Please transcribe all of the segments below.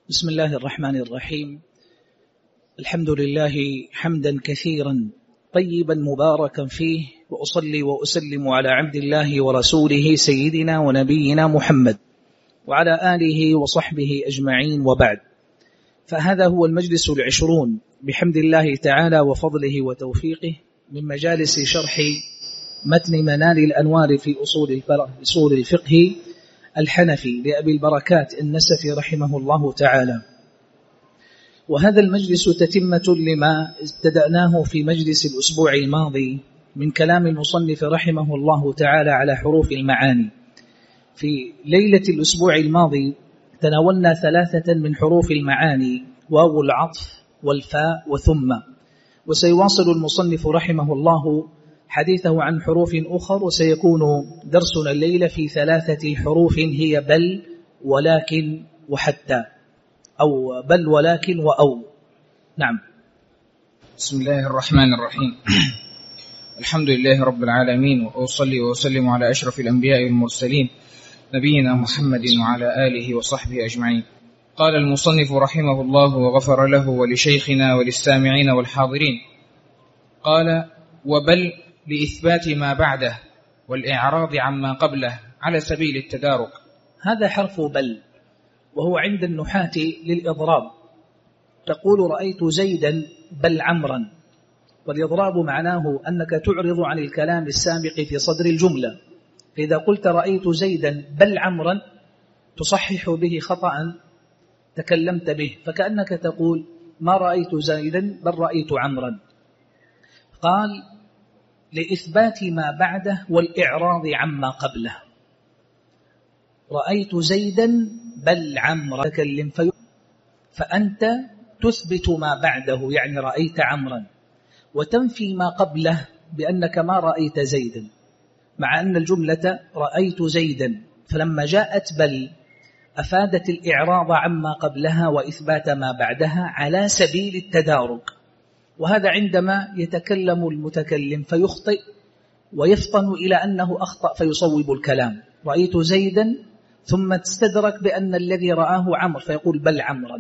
بسم الله الرحمن الرحيم. الحمد لله حمدا كثيرا طيبا مباركا فيه، وأصلي وأسلم على عبد الله ورسوله سيدنا ونبينا محمد وعلى آله وصحبه أجمعين، وبعد. فهذا هو المجلس 20 بحمد الله تعالى وفضله وتوفيقه من مجالس شرح متن منال الأنوار في أصول الفقه الحنفي لأبي البركات النسفي رحمه الله تعالى. وهذا المجلس تتمة لما ابتدأناه في مجلس الأسبوع الماضي من كلام المصنف رحمه الله تعالى على حروف المعاني. في ليلة الأسبوع الماضي تناولنا 3 من حروف المعاني: واو العطف والفاء وثم. وسيواصل المصنف رحمه الله حديثه عن حروف أخر، وسيكون درسنا الليلة في 3 حروف هي بل ولكن وحتى، أو بل ولكن وأو. نعم. بسم الله الرحمن الرحيم. الحمد لله رب العالمين، وأصلي وأسلم على أشرف الأنبياء والمرسلين نبينا محمد وعلى آله وصحبه أجمعين. قال المصنف رحمه الله وغفر له ولشيخنا وللسامعين والحاضرين. قال: وبل لإثبات ما بعده والإعراض عما قبله على سبيل التدارك. هذا حرف بل، وهو عند النحاة للإضراب. تقول رأيت زيدا بل عمرا، والإضراب معناه أنك تعرض عن الكلام السابق في صدر الجملة. فإذا قلت رأيت زيدا بل عمرا تصحح به خطأ تكلمت به، فكأنك تقول ما رأيت زيدا بل رأيت عمرا. قال: لإثبات ما بعده والإعراض عما قبله. رأيت زيدا بل عمرا تكلم فأنت تثبت ما بعده، يعني رأيت عمرا، وتنفي ما قبله بأنك ما رأيت زيدا، مع أن الجملة رأيت زيدا. فلما جاءت بل أفادت الإعراض عما قبلها وإثبات ما بعدها على سبيل التدارك. وهذا عندما يتكلم المتكلم فيخطئ ويفطن إلى أنه أخطأ فيصوب الكلام. رأيت زيدا ثم تستدرك بأن الذي رآه عمر فيقول بل عمرا.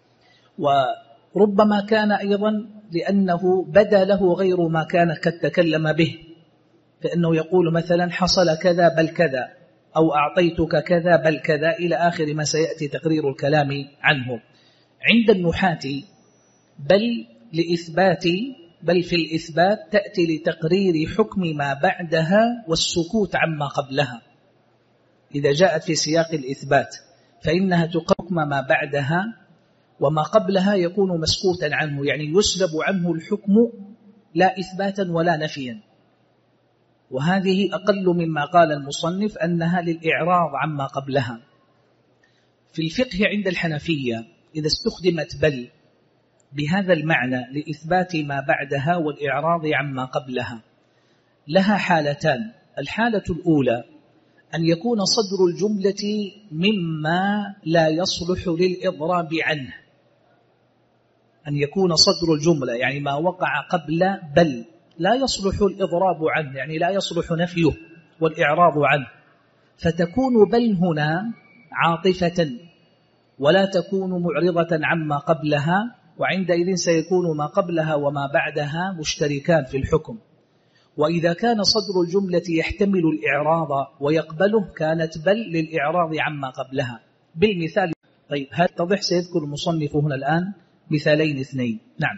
وربما كان أيضا لأنه بدا له غير ما كان قد تكلم به، فإنه يقول مثلا حصل كذا بل كذا، أو أعطيتك كذا بل كذا، إلى آخر ما سيأتي تقرير الكلام عنه. عند النحاة بل لإثبات، بل في الإثبات تأتي لتقرير حكم ما بعدها والسكوت عما قبلها. إذا جاءت في سياق الإثبات فإنها تقرر ما بعدها، وما قبلها يكون مسكوتا عنه، يعني يسلب عنه الحكم لا إثباتا ولا نفيا. وهذه أقل مما قال المصنف أنها للإعراض عما قبلها. في الفقه عند الحنفية إذا استخدمت بل بهذا المعنى لإثبات ما بعدها والإعراض عما قبلها لها حالتان. الحالة الأولى أن يكون صدر الجملة مما لا يصلح للإضراب عنه، أن يكون صدر الجملة يعني ما وقع قبل بل لا يصلح الإضراب عنه، يعني لا يصلح نفيه والإعراض عنه، فتكون بل هنا عاطفة ولا تكون معرضة عما قبلها، وعندئذ سيكون ما قبلها وما بعدها مشتركان في الحكم. وإذا كان صدر الجملة يحتمل الإعراض ويقبله كانت بل للإعراض عما قبلها. بالمثال، طيب هذا تضح، سيذكر المصنف هنا الآن مثالين 2. نعم.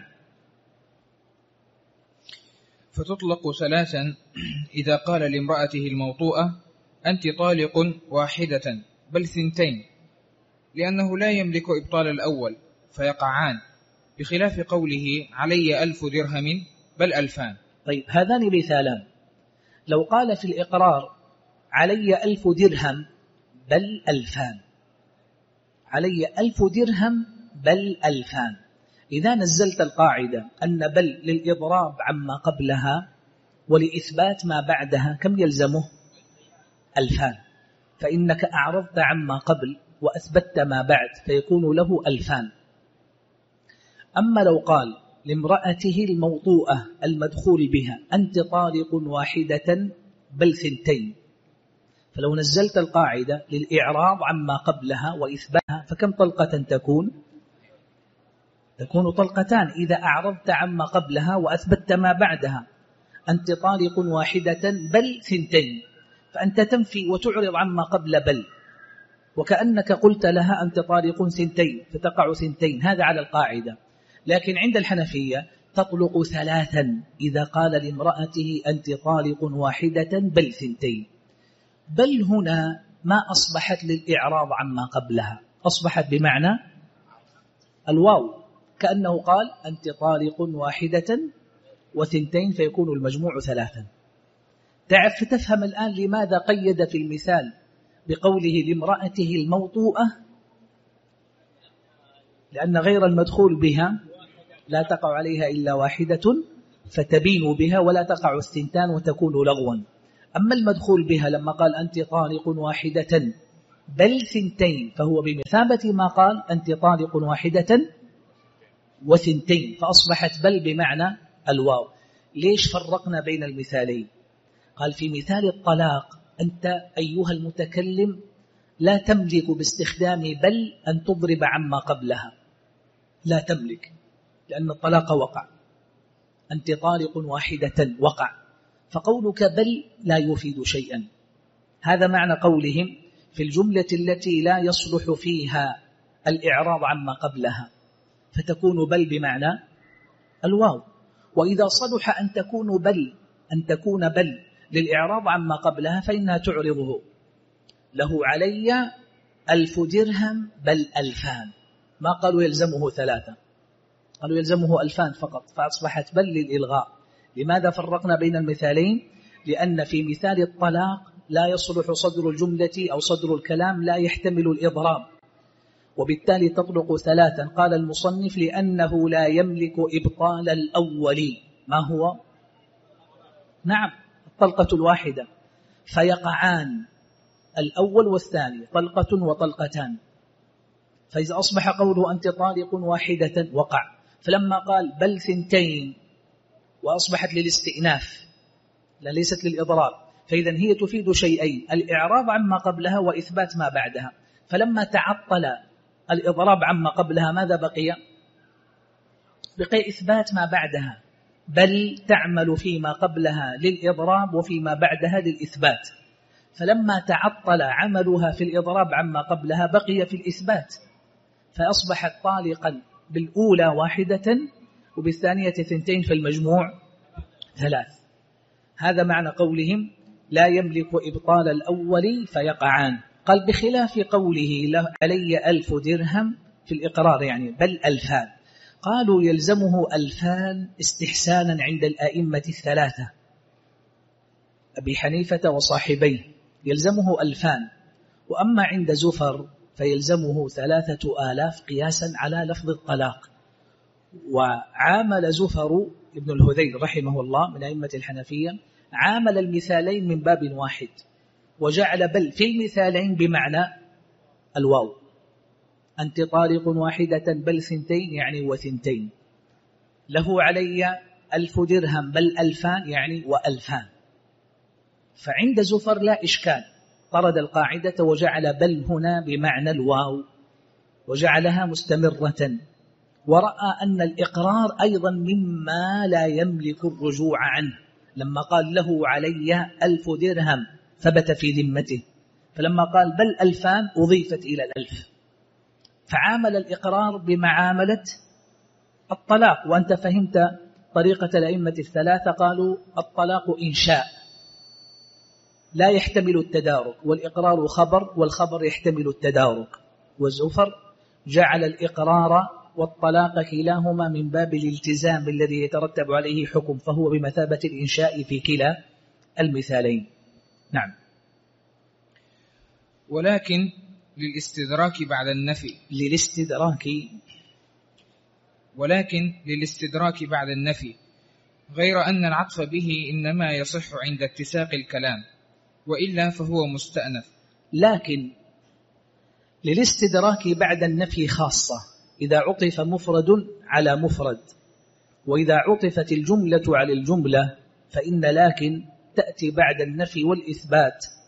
فتطلق 3 إذا قال لامرأته الموطوءة أنت طالق واحدة بل 2، لأنه لا يملك إبطال الأول فيقعان، بخلاف قوله علي 1000 درهم بل 2000. طيب هذان مثالان. لو قال في الإقرار علي 1000 درهم بل 2000، علي 1000 درهم بل 2000، إذا نزلت القاعدة أن بل للإضراب عما قبلها ولإثبات ما بعدها كم يلزمه؟ 2000، فإنك أعرضت عما قبل وأثبتت ما بعد فيكون له 2000. أما لو قال لامرأته الموطوءة المدخول بها أنت طالق واحدة بل 2، فلو نزلت القاعدة للإعراض عما قبلها وإثباتها فكم طلقة تكون؟ تكون طلقتان إذا أعرضت عما قبلها وأثبتت ما بعدها. أنت طالق واحدة بل ثنتين، فأنت تنفي وتعرض عما قبل بل، وكأنك قلت لها أنت طالق ثنتين فتقع ثنتين، هذا على القاعدة. لكن عند الحنفية تطلق ثلاثا إذا قال لامرأته أنت طالق واحدة بل ثنتين. بل هنا ما أصبحت للإعراض عما قبلها، أصبحت بمعنى الواو، كأنه قال أنت طالق واحدة وثنتين فيكون المجموع ثلاثا. تعرف تفهم الآن لماذا قيد في المثال بقوله لامرأته الموطوءة؟ لأن غير المدخول بها لا تقع عليها إلا واحدة فتبين بها ولا تقع الثنتان وتكون لغوا. أما المدخول بها لما قال أنت طالق واحدة بل ثنتين فهو بمثابة ما قال أنت طالق واحدة وثنتين، فأصبحت بل بمعنى الواو. ليش فرقنا بين المثالين؟ قال في مثال الطلاق أنت أيها المتكلم لا تملك باستخدام بل أن تضرب عما قبلها، لا تملك، لأن الطلاق وقع، أنت طالق واحدة وقع، فقولك بل لا يفيد شيئا. هذا معنى قولهم في الجملة التي لا يصلح فيها الإعراض عما قبلها، فتكون بل بمعنى الواو. وإذا صلح أن تكون بل للإعراض عما قبلها فإنها تعرضه. له علي 1000 درهم بل 2000، ما قالوا يلزمه 3، قالوا يلزمه 2000 فقط، فأصبحت بل للإلغاء. لماذا فرقنا بين المثالين؟ لأن في مثال الطلاق لا يصلح صدر الجملة أو صدر الكلام لا يحتمل الإضراب، وبالتالي تطلق 3. قال المصنف لأنه لا يملك إبطال الأول. ما هو؟ نعم، الطلقة الواحدة، فيقعان الأول والثاني طلقة وطلقتان. فإذا أصبح قوله أنت طالق واحدة وقع، فلما قال بل ثنتين وأصبحت للاستئناف لا ليست للإضرار، فإذا هي تفيد شيئين: الإعراض عما قبلها وإثبات ما بعدها. فلما تعطل الإضراب عما قبلها ماذا بقي؟ بقي إثبات ما بعدها، بل تعمل فيما قبلها للإضراب وفيما بعدها للإثبات. فلما تعطل عملها في الإضراب عما قبلها بقي في الإثبات، فأصبحت طالقا بالأولى واحدة وبالثانية ثنتين، في المجموع 3. هذا معنى قولهم لا يملك إبطال الأول فيقعان. قال بخلاف قوله له علي 1000 درهم في الإقرار يعني بل 2000، قالوا يلزمه 2000 استحسانا عند الأئمة 3 أبي حنيفة وصاحبيه يلزمه 2000، وأما عند زفر فيلزمه 3000 قياسا على لفظ الطلاق. وعامل زفر ابن الهذيل رحمه الله من أئمة الحنفية عامل المثالين من باب واحد، وجعل بل في المثالين بمعنى الواو، أنت طالق واحدة بل ثنتين يعني وثنتين، له علي 1000 درهم بل 2000 يعني و2000. فعند زفر لا إشكال، طرد القاعدة وجعل بل هنا بمعنى الواو وجعلها مستمرة، ورأى أن الإقرار أيضا مما لا يملك الرجوع عنه، لما قال له علي 1000 درهم ثبت في ذمته، فلما قال بل 2000 أضيفت إلى 1000، فعامل الإقرار بمعاملة الطلاق. وأنت فهمت طريقة الأئمة 3، قالوا الطلاق إنشاء لا يحتمل التدارك، والإقرار خبر والخبر يحتمل التدارك، والزفر جعل الإقرار والطلاق كلاهما من باب الالتزام الذي يترتب عليه حكم، فهو بمثابة الإنشاء في كلا المثالين. نعم. ولكن للاستدراك بعد النفي بعد النفي، غير أن العطف به إنما يصح عند اتساق الكلام، وإلا فهو مستأنف. لكن للاستدراك بعد النفي خاصة إذا عطف مفرد على مفرد، وإذا عطفت الجملة على الجملة فإن لكن تأتي بعد النفي والإثبات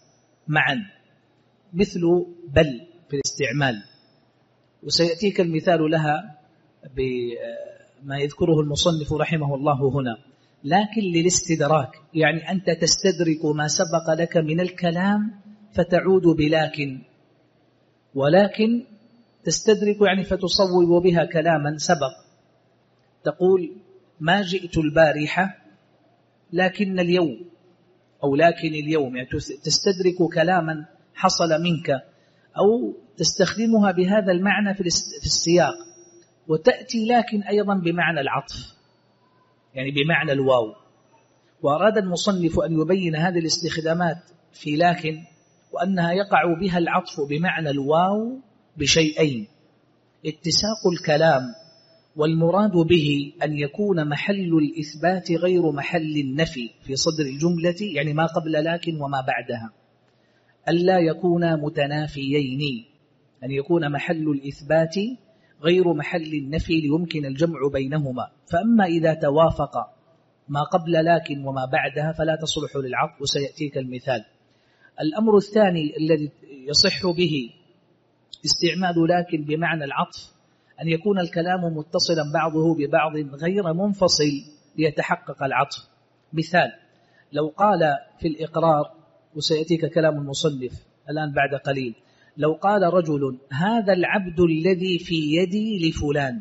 معا، مثل بل في الاستعمال، وسيأتيك المثال لها بما يذكره المصنف رحمه الله هنا. لكن للاستدراك، يعني أنت تستدرك ما سبق لك من الكلام فتعود بلكن، ولكن تستدرك يعني فتصوب بها كلاما سبق. تقول ما جئت البارحة لكن اليوم، أو لكن اليوم، يعني تستدرك كلاما حصل منك، أو تستخدمها بهذا المعنى في السياق. وتأتي لكن أيضا بمعنى العطف، يعني بمعنى الواو. وأراد المصنف أن يبين هذه الاستخدامات في لكن، وأنها يقع بها العطف بمعنى الواو بشيئين: اتساق الكلام، والمراد به أن يكون محل الإثبات غير محل النفي في صدر الجملة، يعني ما قبل لكن وما بعدها، ألا يكون متنافيين، أن يكون محل الإثبات غير محل النفي ليمكن الجمع بينهما. فأما إذا توافق ما قبل لكن وما بعدها فلا تصلح للعطف، وسيأتيك المثال. الأمر الثاني الذي يصح به استعمال لكن بمعنى العطف أن يكون الكلام متصلا بعضه ببعض غير منفصل ليتحقق العطف. مثال: لو قال في الإقرار، وسيأتيك كلام المصنف الآن بعد قليل، لو قال رجل هذا العبد الذي في يدي لفلان،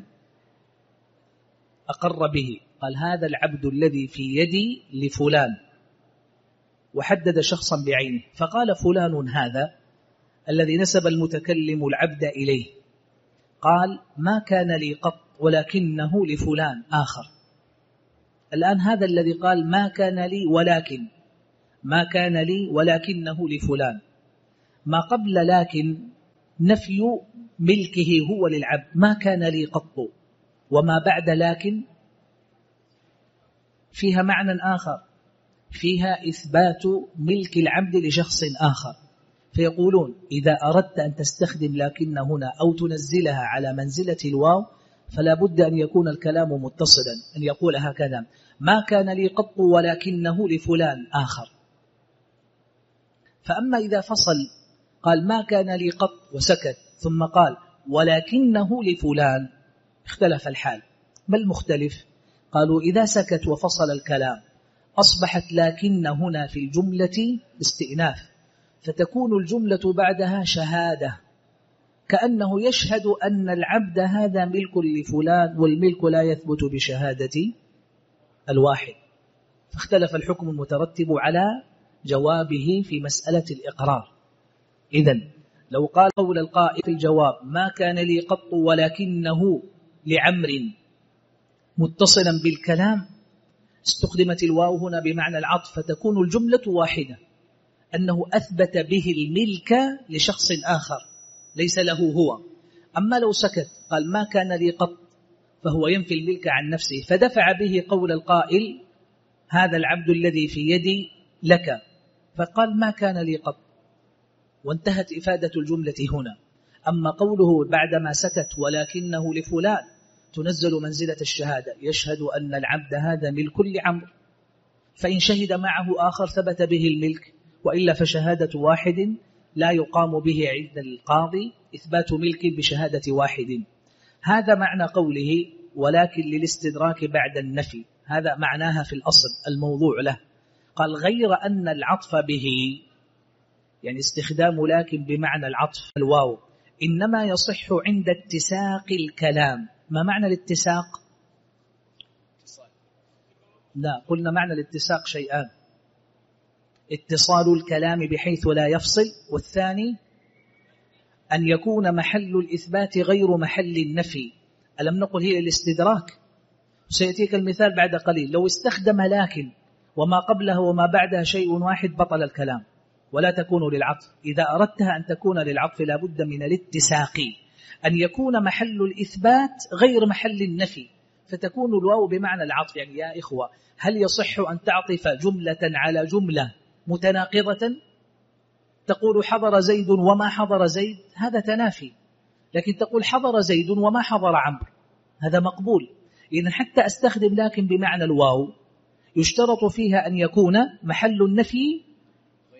أقر به، قال هذا العبد الذي في يدي لفلان، وحدد شخصا بعينه، فقال فلان هذا الذي نسب المتكلم العبد إليه، قال ما كان لي قط ولكنه لفلان آخر. الآن هذا الذي قال ما كان لي ولكن، ما كان لي ولكنه لفلان، ما قبل لكن نفي ملكه هو للعبد، ما كان لي قط، وما بعد لكن فيها معنى آخر، فيها إثبات ملك العبد لشخص آخر. فيقولون إذا أردت أن تستخدم لكن هنا أو تنزلها على منزلة الواو فلا بد أن يكون الكلام متصلا، أن يقول هكذا: ما كان لي قط ولكنه لفلان آخر. فأما إذا فصل قال ما كان لي قط وسكت، ثم قال ولكنه لفلان، اختلف الحال. ما المختلف؟ قالوا إذا سكت وفصل الكلام أصبحت لكن هنا في الجملة استئناف، فتكون الجملة بعدها شهادة، كأنه يشهد أن العبد هذا ملك لفلان، والملك لا يثبت بشهادة الواحد. فاختلف الحكم المترتب على جوابه في مسألة الإقرار. إذن لو قال قول القائل في الجواب ما كان لي قط ولكنه لعمر متصلا بالكلام، استخدمت الواو هنا بمعنى العطف، فتكون الجملة واحدة، أنه أثبت به الملك لشخص آخر ليس له هو. أما لو سكت قال ما كان لي قط، فهو ينفي الملك عن نفسه، فدفع به قول القائل هذا العبد الذي في يدي لك، فقال ما كان لي قط، وانتهت إفادة الجملة هنا. أما قوله بعدما سكت ولكنه لفلان تنزل منزلة الشهادة، يشهد أن العبد هذا ملك لعمر، فإن شهد معه آخر ثبت به الملك، وإلا فشهادة واحد لا يقام به عند القاضي إثبات ملك بشهادة واحد. هذا معنى قوله ولكن للاستدراك بعد النفي، هذا معناها في الأصل الموضوع له. قال غير أن العطف به، يعني استخدام لكن بمعنى العطف الواو، إنما يصح عند اتساق الكلام. ما معنى الاتساق؟ لا، قلنا معنى الاتساق شيئان: اتصال الكلام بحيث لا يفصل، والثاني أن يكون محل الإثبات غير محل النفي. ألم نقل هي الاستدراك؟ سيأتيك المثال بعد قليل. لو استخدم لكن وما قبلها وما بعدها شيء واحد بطل الكلام ولا تكون للعطف. إذا أردتها أن تكون للعطف لا بد من الاتساق، أن يكون محل الإثبات غير محل النفي، فتكون الواو بمعنى العطف. يعني يا إخوة، هل يصح أن تعطف جملة على جملة متناقضة؟ تقول حضر زيد وما حضر زيد، هذا تنافي. لكن تقول حضر زيد وما حضر عمرو، هذا مقبول. إذن حتى أستخدم لكن بمعنى الواو يشترط فيها أن يكون محل النفي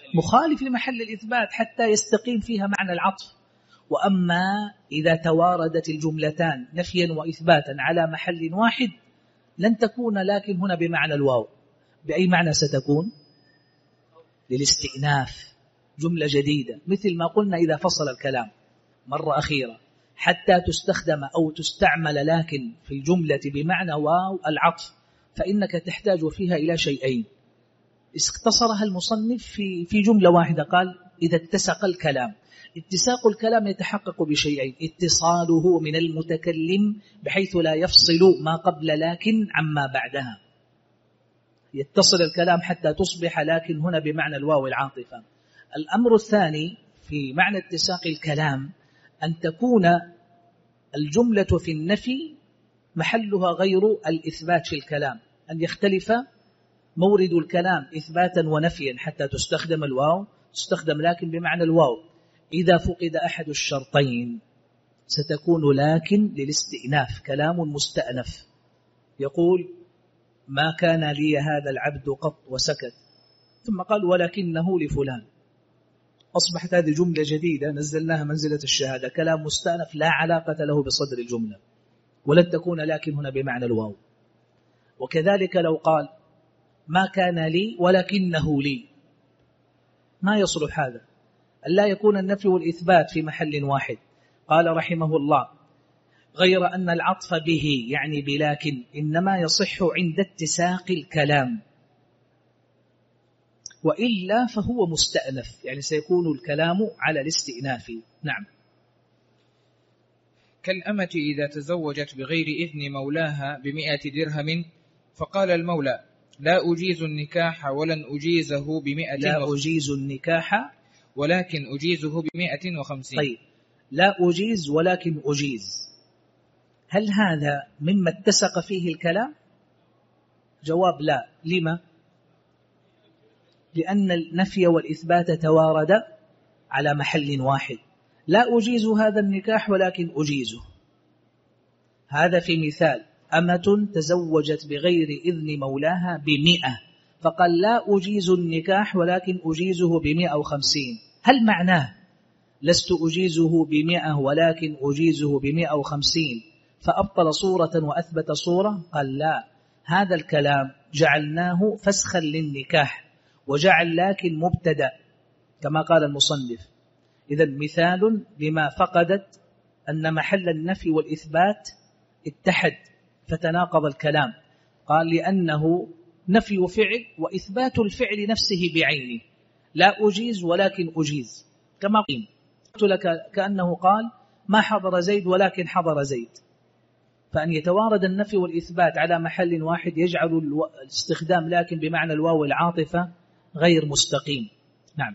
مخالف لمحل الإثبات حتى يستقيم فيها معنى العطف. وأما إذا تواردت الجملتان نفيا وإثباتا على محل واحد لن تكون لكن هنا بمعنى الواو. بأي معنى ستكون؟ للاستئناف، جملة جديدة، مثل ما قلنا إذا فصل الكلام مرة أخيرة حتى تستخدم أو تستعمل لكن في الجملة بمعنى واو العطف، فإنك تحتاج فيها إلى شيئين اختصرها المصنف في جملة واحدة. قال إذا اتسق الكلام. اتساق الكلام يتحقق بشيئين: اتصاله من المتكلم بحيث لا يفصل ما قبل لكن عما بعدها، يتصل الكلام حتى تصبح لكن هنا بمعنى الواو العاطفة. الأمر الثاني في معنى اتساق الكلام أن تكون الجملة في النفي محلها غير الإثبات في الكلام، أن يختلف مورد الكلام إثباتا ونفيا حتى تستخدم الواو، تستخدم لكن بمعنى الواو. إذا فقد أحد الشرطين ستكون لكن للاستئناف، كلام مستأنف. يقول ما كان لي هذا العبد قط وسكت، ثم قال ولكنه لفلان. أصبحت هذه جملة جديدة نزلناها منزلة الشهادة، كلام مستأنف لا علاقة له بصدر الجملة، ولن تكون لكن هنا بمعنى الواو. وكذلك لو قال ما كان لي ولكنه لي، ما يصلح هذا، ألا يكون النفي والإثبات في محل واحد. قال رحمه الله غير أن العطف به يعني بلكن إنما يصح عند اتساق الكلام، وإلا فهو مستأنف، يعني سيكون الكلام على الاستئناف. نعم. كالأمة إذا تزوجت بغير إذن مولاها ب100 درهم فقال المولى لا أجيز النكاح ولن أجيزه ب100. لا أجيز النكاح ولكن أجيزه ب150. طيب، لا أجيز ولكن أجيز، هل هذا مما اتسق فيه الكلام؟ جواب لا. لما؟ لأن النفي والإثبات توارد على محل واحد. لا أجيز هذا النكاح ولكن أجيزه، هذا في مثال أمة تزوجت بغير إذن مولاها ب100، فقال لا أجيز النكاح ولكن أجيزه ب150. هل معناه لست أجيزه ب100 ولكن أجيزه ب150 فأبطل صورة وأثبت صورة؟ قال لا، هذا الكلام جعلناه فسخا للنكاح وجعل لكن مبتدأ كما قال المصنف. إذن مثال لما فقدت أن محل النفي والإثبات اتحد فتناقض الكلام. قال لأنه نفي فعل وإثبات الفعل نفسه بعينه، لا أجيز ولكن أجيز، كما قلت لك كأنه قال ما حضر زيد ولكن حضر زيد. فأن يتوارد النفي والإثبات على محل واحد يجعل الاستخدام لكن بمعنى الواو العاطفة غير مستقيم. نعم.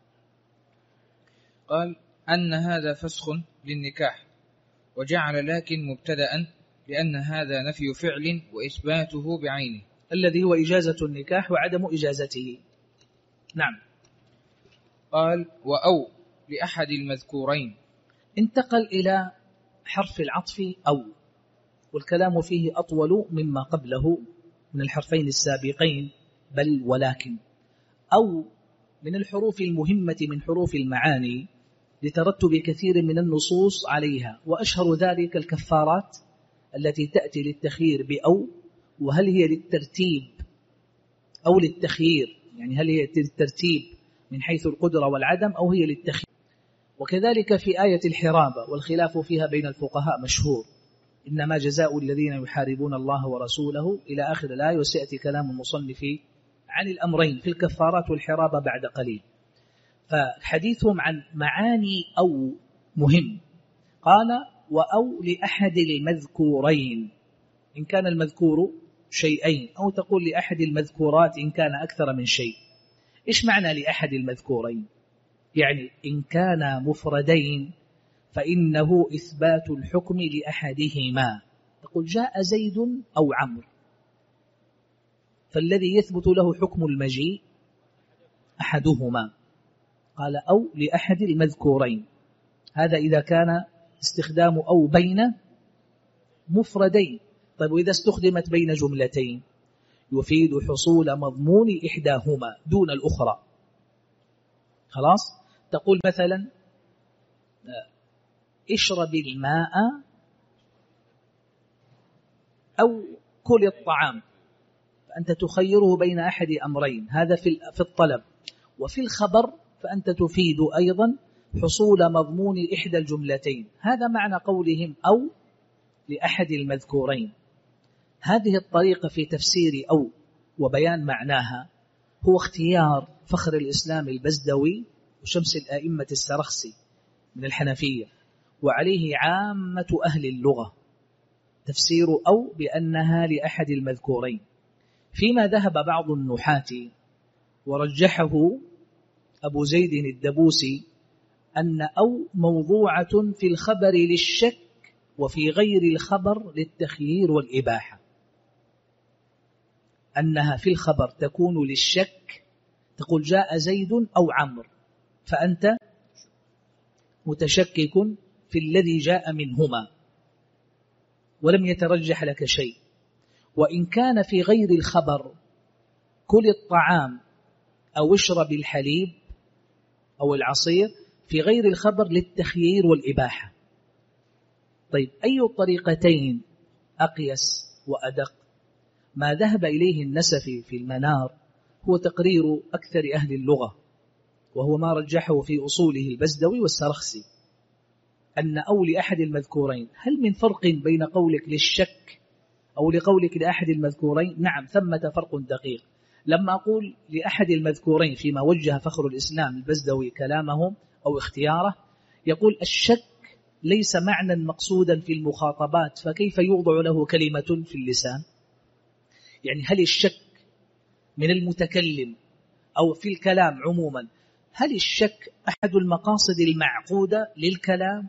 قال أن هذا فسخ للنكاح وجعل لكن مبتدأ لأن هذا نفي فعل وإثباته بعينه الذي هو إجازة النكاح وعدم إجازته. نعم. قال وأو لأحد المذكورين. انتقل إلى حرف العطف أو، والكلام فيه أطول مما قبله من الحرفين السابقين، بل ولكن. أو من الحروف المهمة من حروف المعاني لترتب كثير من النصوص عليها، وأشهر ذلك الكفارات التي تأتي للتخيير بأو. وهل هي للترتيب أو للتخيير؟ يعني هل هي للترتيب من حيث القدرة والعدم أو هي للتخيير؟ وكذلك في آية الحرابة، والخلاف فيها بين الفقهاء مشهور، إنما جزاء الذين يحاربون الله ورسوله إلى آخر الآية، وسيأتي كلام المصنف عن الأمرين في الكفارات والحرابة بعد قليل. فحديثهم عن معاني أو مهم. قال وأو لأحد المذكورين إن كان المذكور شيئين، أو تقول لأحد المذكورات إن كان أكثر من شيء. إيش معنى لأحد المذكورين؟ يعني إن كان مفردين فإنه إثبات الحكم لأحدهما. تقول جاء زيد أو عمرو، فالذي يثبت له حكم المجيء أحدهما. قال أو لأحد المذكورين، هذا إذا كان استخدام أو بين مفردين. طيب وإذا استخدمت بين جملتين يفيد حصول مضمون إحداهما دون الأخرى. خلاص. تقول مثلا اشرب الماء أو كل الطعام، فأنت تخيره بين أحد أمرين، هذا في الطلب. وفي الخبر فأنت تفيد أيضا حصول مضمون إحدى الجملتين. هذا معنى قولهم أو لأحد المذكورين. هذه الطريقة في تفسير أو وبيان معناها هو اختيار فخر الإسلام البزدوي وشمس الآئمة السرخسي من الحنفية، وعليه عامة أهل اللغة، تفسير أو بأنها لأحد المذكورين. فيما ذهب بعض النحاة ورجحه أبو زيد الدبوسي أن أو موضوعة في الخبر للشك وفي غير الخبر للتخيير والإباحة، أنها في الخبر تكون للشك، تقول جاء زيد أو عمرو، فأنت متشكك في الذي جاء منهما ولم يترجح لك شيء. وإن كان في غير الخبر كل الطعام أو اشرب الحليب أو العصير، في غير الخبر للتخيير والإباحة. طيب أي الطريقتين أقيس وأدق؟ ما ذهب إليه النسفي في المنار هو تقرير أكثر أهل اللغة، وهو ما رجحه في أصوله البزدوي والسرخسي، أن أو لأحد المذكورين. هل من فرق بين قولك للشك أو لقولك لأحد المذكورين؟ نعم، ثمة فرق دقيق. لما أقول لأحد المذكورين فيما وجه فخر الإسلام البزدوي كلامه أو اختياره، يقول الشك ليس معنى مقصودا في المخاطبات، فكيف يوضع له كلمة في اللسان؟ يعني هل الشك من المتكلم أو في الكلام عموما، هل الشك أحد المقاصد المعقودة للكلام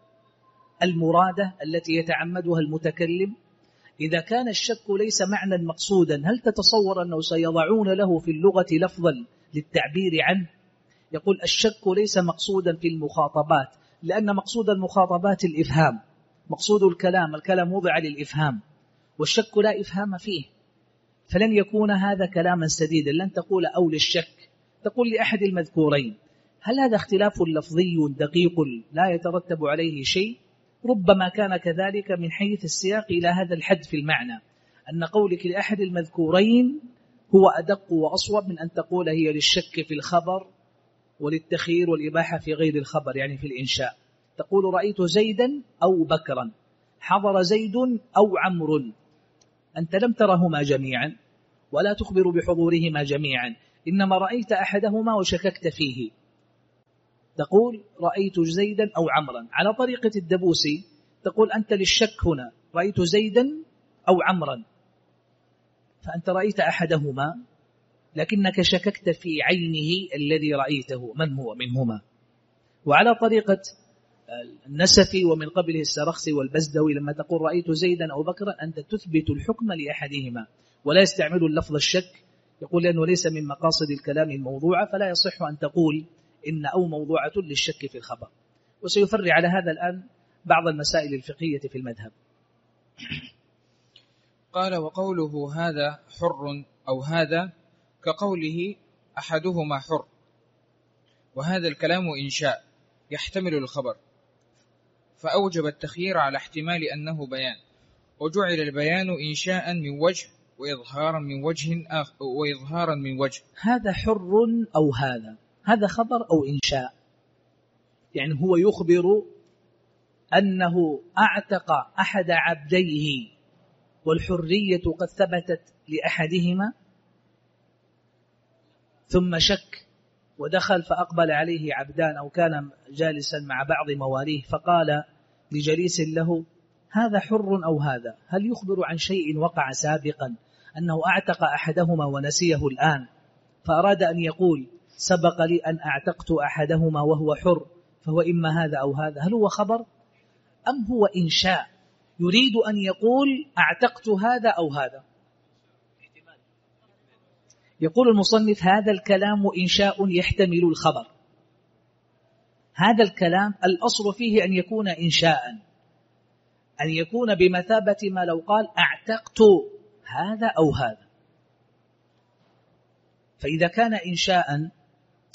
المرادة التي يتعمدها المتكلم؟ إذا كان الشك ليس معنى مقصودا، هل تتصور أنه سيضعون له في اللغة لفظا للتعبير عنه؟ يقول الشك ليس مقصودا في المخاطبات، لأن مقصود المخاطبات الإفهام، مقصود الكلام وضع للإفهام، والشك لا إفهام فيه، فلن يكون هذا كلاما سديدا. لن تقول أو للشك، تقول لأحد المذكورين. هل هذا اختلاف لفظي دقيق لا يترتب عليه شيء؟ ربما كان كذلك من حيث السياق إلى هذا الحد في المعنى، أن قولك لأحد المذكورين هو أدق وأصوب من أن تقول هي للشك في الخبر وللتخيير والإباحة في غير الخبر، يعني في الإنشاء. تقول رأيت زيدا أو بكرا، حضر زيد أو عمرو، أنت لم ترهما جميعا ولا تخبر بحضورهما جميعا، إنما رأيت أحدهما وشككت فيه، تقول رأيت زيدا أو عمرا. على طريقة الدبوسي تقول أنت للشك هنا رأيت زيدا أو عمرا، فأنت رأيت أحدهما لكنك شككت في عينه الذي رأيته من هو منهما. وعلى طريقة النسفي ومن قبله السرخسي والبزدوي لما تقول رأيت زيدا أو بكرا، أنت تثبت الحكم لأحدهما ولا يستعمل اللفظ الشك، يقول لأنه ليس من مقاصد الكلام الموضوعة، فلا يصح أن تقول إن أو موضوعة للشك في الخبر. وسيفرع على هذا الآن بعض المسائل الفقهية في المذهب. قال وقوله هذا حر أو هذا كقوله أحدهما حر، وهذا الكلام إنشاء يحتمل الخبر، فأوجب التخيير على احتمال أنه بيان، وجعل البيان إنشاء من وجه وإظهارا من وجه آخر وإظهارا من وجه. هذا حر أو هذا خبر أو إنشاء، يعني هو يخبر أنه أعتق أحد عبديه والحرية قد ثبتت لأحدهما، ثم شك ودخل فأقبل عليه عبدان أو كان جالسا مع بعض مواليه، فقال لجليس له هذا حر أو هذا، هل يخبر عن شيء وقع سابقا أنه أعتق أحدهما ونسيه الآن، فأراد أن يقول سبق لي أن أعتقت أحدهما وهو حر، فهو إما هذا أو هذا؟ هل هو خبر أم هو إنشاء يريد أن يقول أعتقت هذا أو هذا؟ يقول المصنف هذا الكلام إنشاء يحتمل الخبر. هذا الكلام الأصل فيه أن يكون إنشاء، أن يكون بمثابة ما لو قال أعتقت هذا أو هذا. فإذا كان إنشاء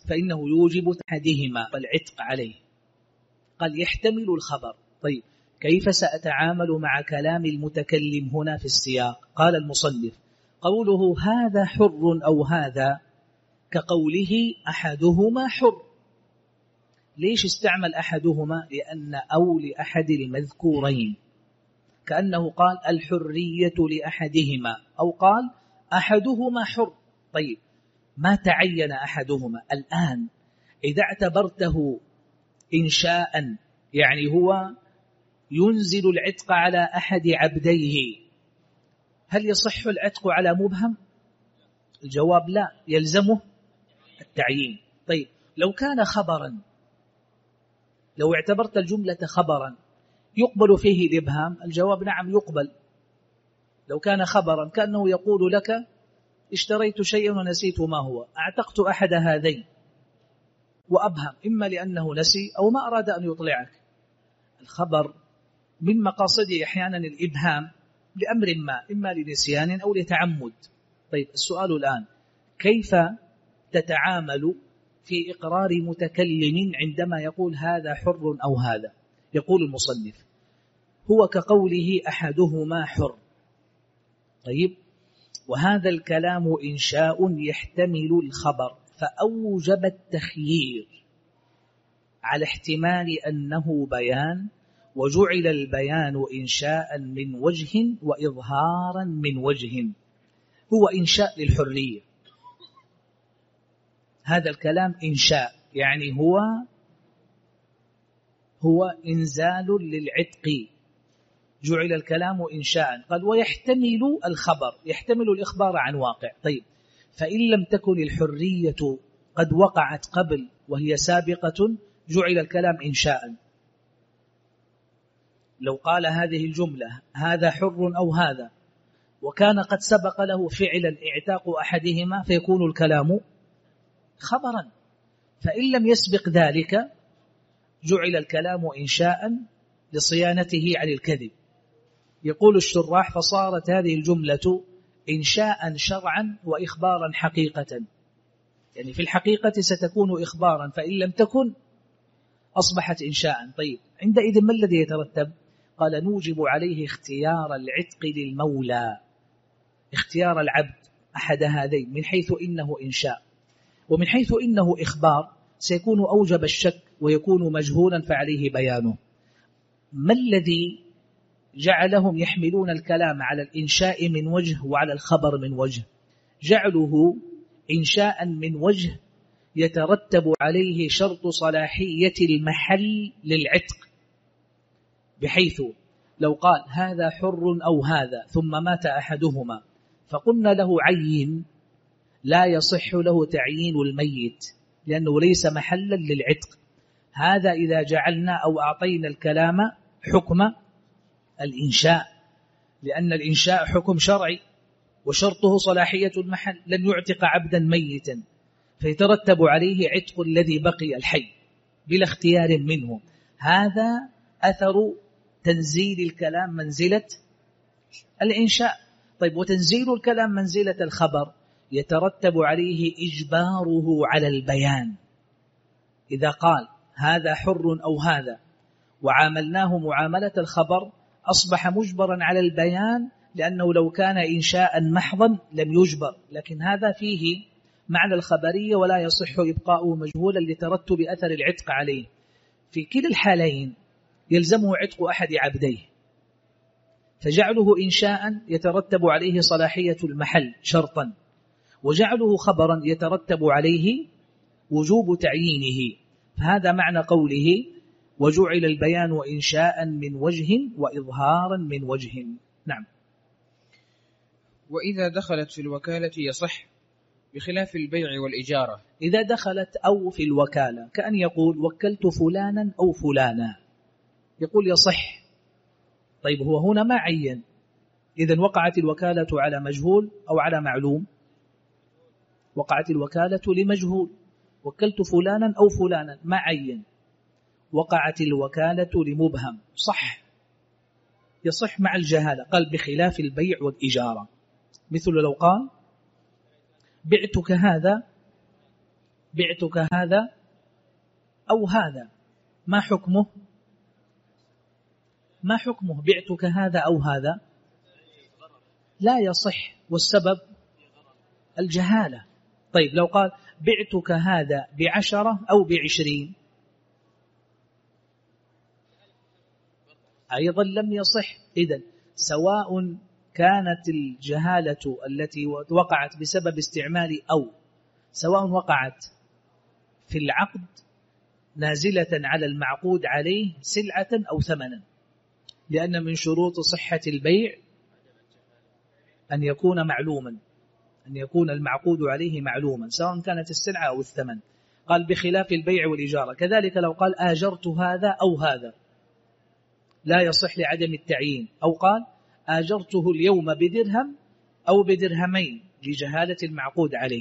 فإنه يوجب أحدهما فالعتق عليه. قال يحتمل الخبر. طيب كيف سأتعامل مع كلام المتكلم هنا في السياق؟ قال المصنف قوله هذا حر أو هذا كقوله أحدهما حر. ليش استعمل أحدهما؟ لأن أو لأحد المذكورين، كأنه قال الحرية لأحدهما أو قال أحدهما حر. طيب ما تعين أحدهما الآن؟ إذا اعتبرته إنشاء يعني هو ينزل العتق على أحد عبديه، هل يصح العتق على مبهم؟ الجواب لا، يلزمه التعيين. طيب لو كان خبرا، لو اعتبرت الجملة خبرا يقبل فيه الإبهام؟ الجواب نعم يقبل. لو كان خبرا كأنه يقول لك اشتريت شيئا ونسيت ما هو، اعتقت أحد هذين، وأبهم إما لأنه نسي أو ما أراد أن يطلعك. الخبر من مقاصده أحيانا الإبهام لأمر ما، إما لنسيان أو لتعمد. طيب السؤال الآن كيف تتعامل في إقرار متكلم عندما يقول هذا حر أو هذا؟ يقول المصنف هو كقوله أحدهما حر. طيب وهذا الكلام إنشاء يحتمل الخبر فأوجب التخيير على احتمال أنه بيان، وجعل البيان إنشاء من وجه وإظهارا من وجه. هو إنشاء للحرية، هذا الكلام إنشاء يعني هو إنزال للعتق، جعل الكلام إنشاء. قال ويحتمل الخبر، يحتمل الإخبار عن واقع. طيب فإن لم تكن الحرية قد وقعت قبل وهي سابقة جعل الكلام إنشاء. لو قال هذه الجملة هذا حر أو هذا وكان قد سبق له فعلا اعتاق أحدهما فيكون الكلام خبرا، فإن لم يسبق ذلك جعل الكلام إنشاء لصيانته عن الكذب. يقول الشراح فصارت هذه الجملة إنشاء شرعا وإخبارا حقيقة، يعني في الحقيقة ستكون إخبارا، فإن لم تكن أصبحت إنشاء. طيب عندئذ ما الذي يترتب؟ قال نوجب عليه اختيار العتق للمولى، اختيار العبد أحد هذين، من حيث إنه إنشاء، ومن حيث إنه إخبار سيكون أوجب الشك ويكون مجهولا فعليه بيانه. ما الذي جعلهم يحملون الكلام على الإنشاء من وجه وعلى الخبر من وجه؟ جعله إنشاء من وجه يترتب عليه شرط صلاحية المحل للعتق، بحيث لو قال هذا حر أو هذا ثم مات أحدهما فقلنا له عين، لا يصح له تعيين الميت لأنه ليس محلا للعتق. هذا إذا جعلنا أو أعطينا الكلام حكم الإنشاء، لأن الإنشاء حكم شرعي وشرطه صلاحية المحل، لن يعتق عبدا ميتا فيترتب عليه عتق الذي بقي الحي بلا اختيار منه. هذا أثر تنزيل الكلام منزلة الإنشاء. طيب وتنزيل الكلام منزلة الخبر يترتب عليه إجباره على البيان. إذا قال هذا حر أو هذا وعاملناه معاملة الخبر أصبح مجبرا على البيان، لأنه لو كان إنشاء محضا لم يجبر، لكن هذا فيه معنى الخبرية ولا يصح إبقاؤه مجهولا لترتب أثر العتق عليه. في كلا الحالين يلزمه عتق أحد عبديه، فجعله إنشاء يترتب عليه صلاحية المحل شرطا، وجعله خبرا يترتب عليه وجوب تعيينه. فهذا معنى قوله وجعل البيان إنشاء من وجه وإظهارا من وجه. نعم. وإذا دخلت في الوكالة يصح بخلاف البيع والإجارة. إذا دخلت أو في الوكالة كأن يقول وكلت فلانا أو فلانا، يقول يصح. طيب هو هنا ما عين، إذن وقعت الوكالة على مجهول أو على معلوم؟ وقعت الوكالة لمجهول، وكلت فلانا أو فلانا ما عين. وقعت الوكالة لمبهم، صح، يصح مع الجهالة. قال بخلاف البيع والإجارة، مثل لو قال بعتك هذا بعتك هذا أو هذا، ما حكمه؟ ما حكمه بعتك هذا أو هذا؟ لا يصح، والسبب الجهالة. طيب لو قال بعتك هذا ب10 أو ب20 أيضا لم يصح. إذن سواء كانت الجهالة التي وقعت بسبب استعمال أو، سواء وقعت في العقد نازلة على المعقود عليه سلعة أو ثمنا، لأن من شروط صحة البيع أن يكون معلوما، أن يكون المعقود عليه معلوما سواء كانت السلعة أو الثمن. قال بخلاف البيع والإجارة. كذلك لو قال آجرت هذا أو هذا لا يصح لعدم التعيين، أو قال آجرته اليوم بدرهم أو بدرهمين لجهالة المعقود عليه.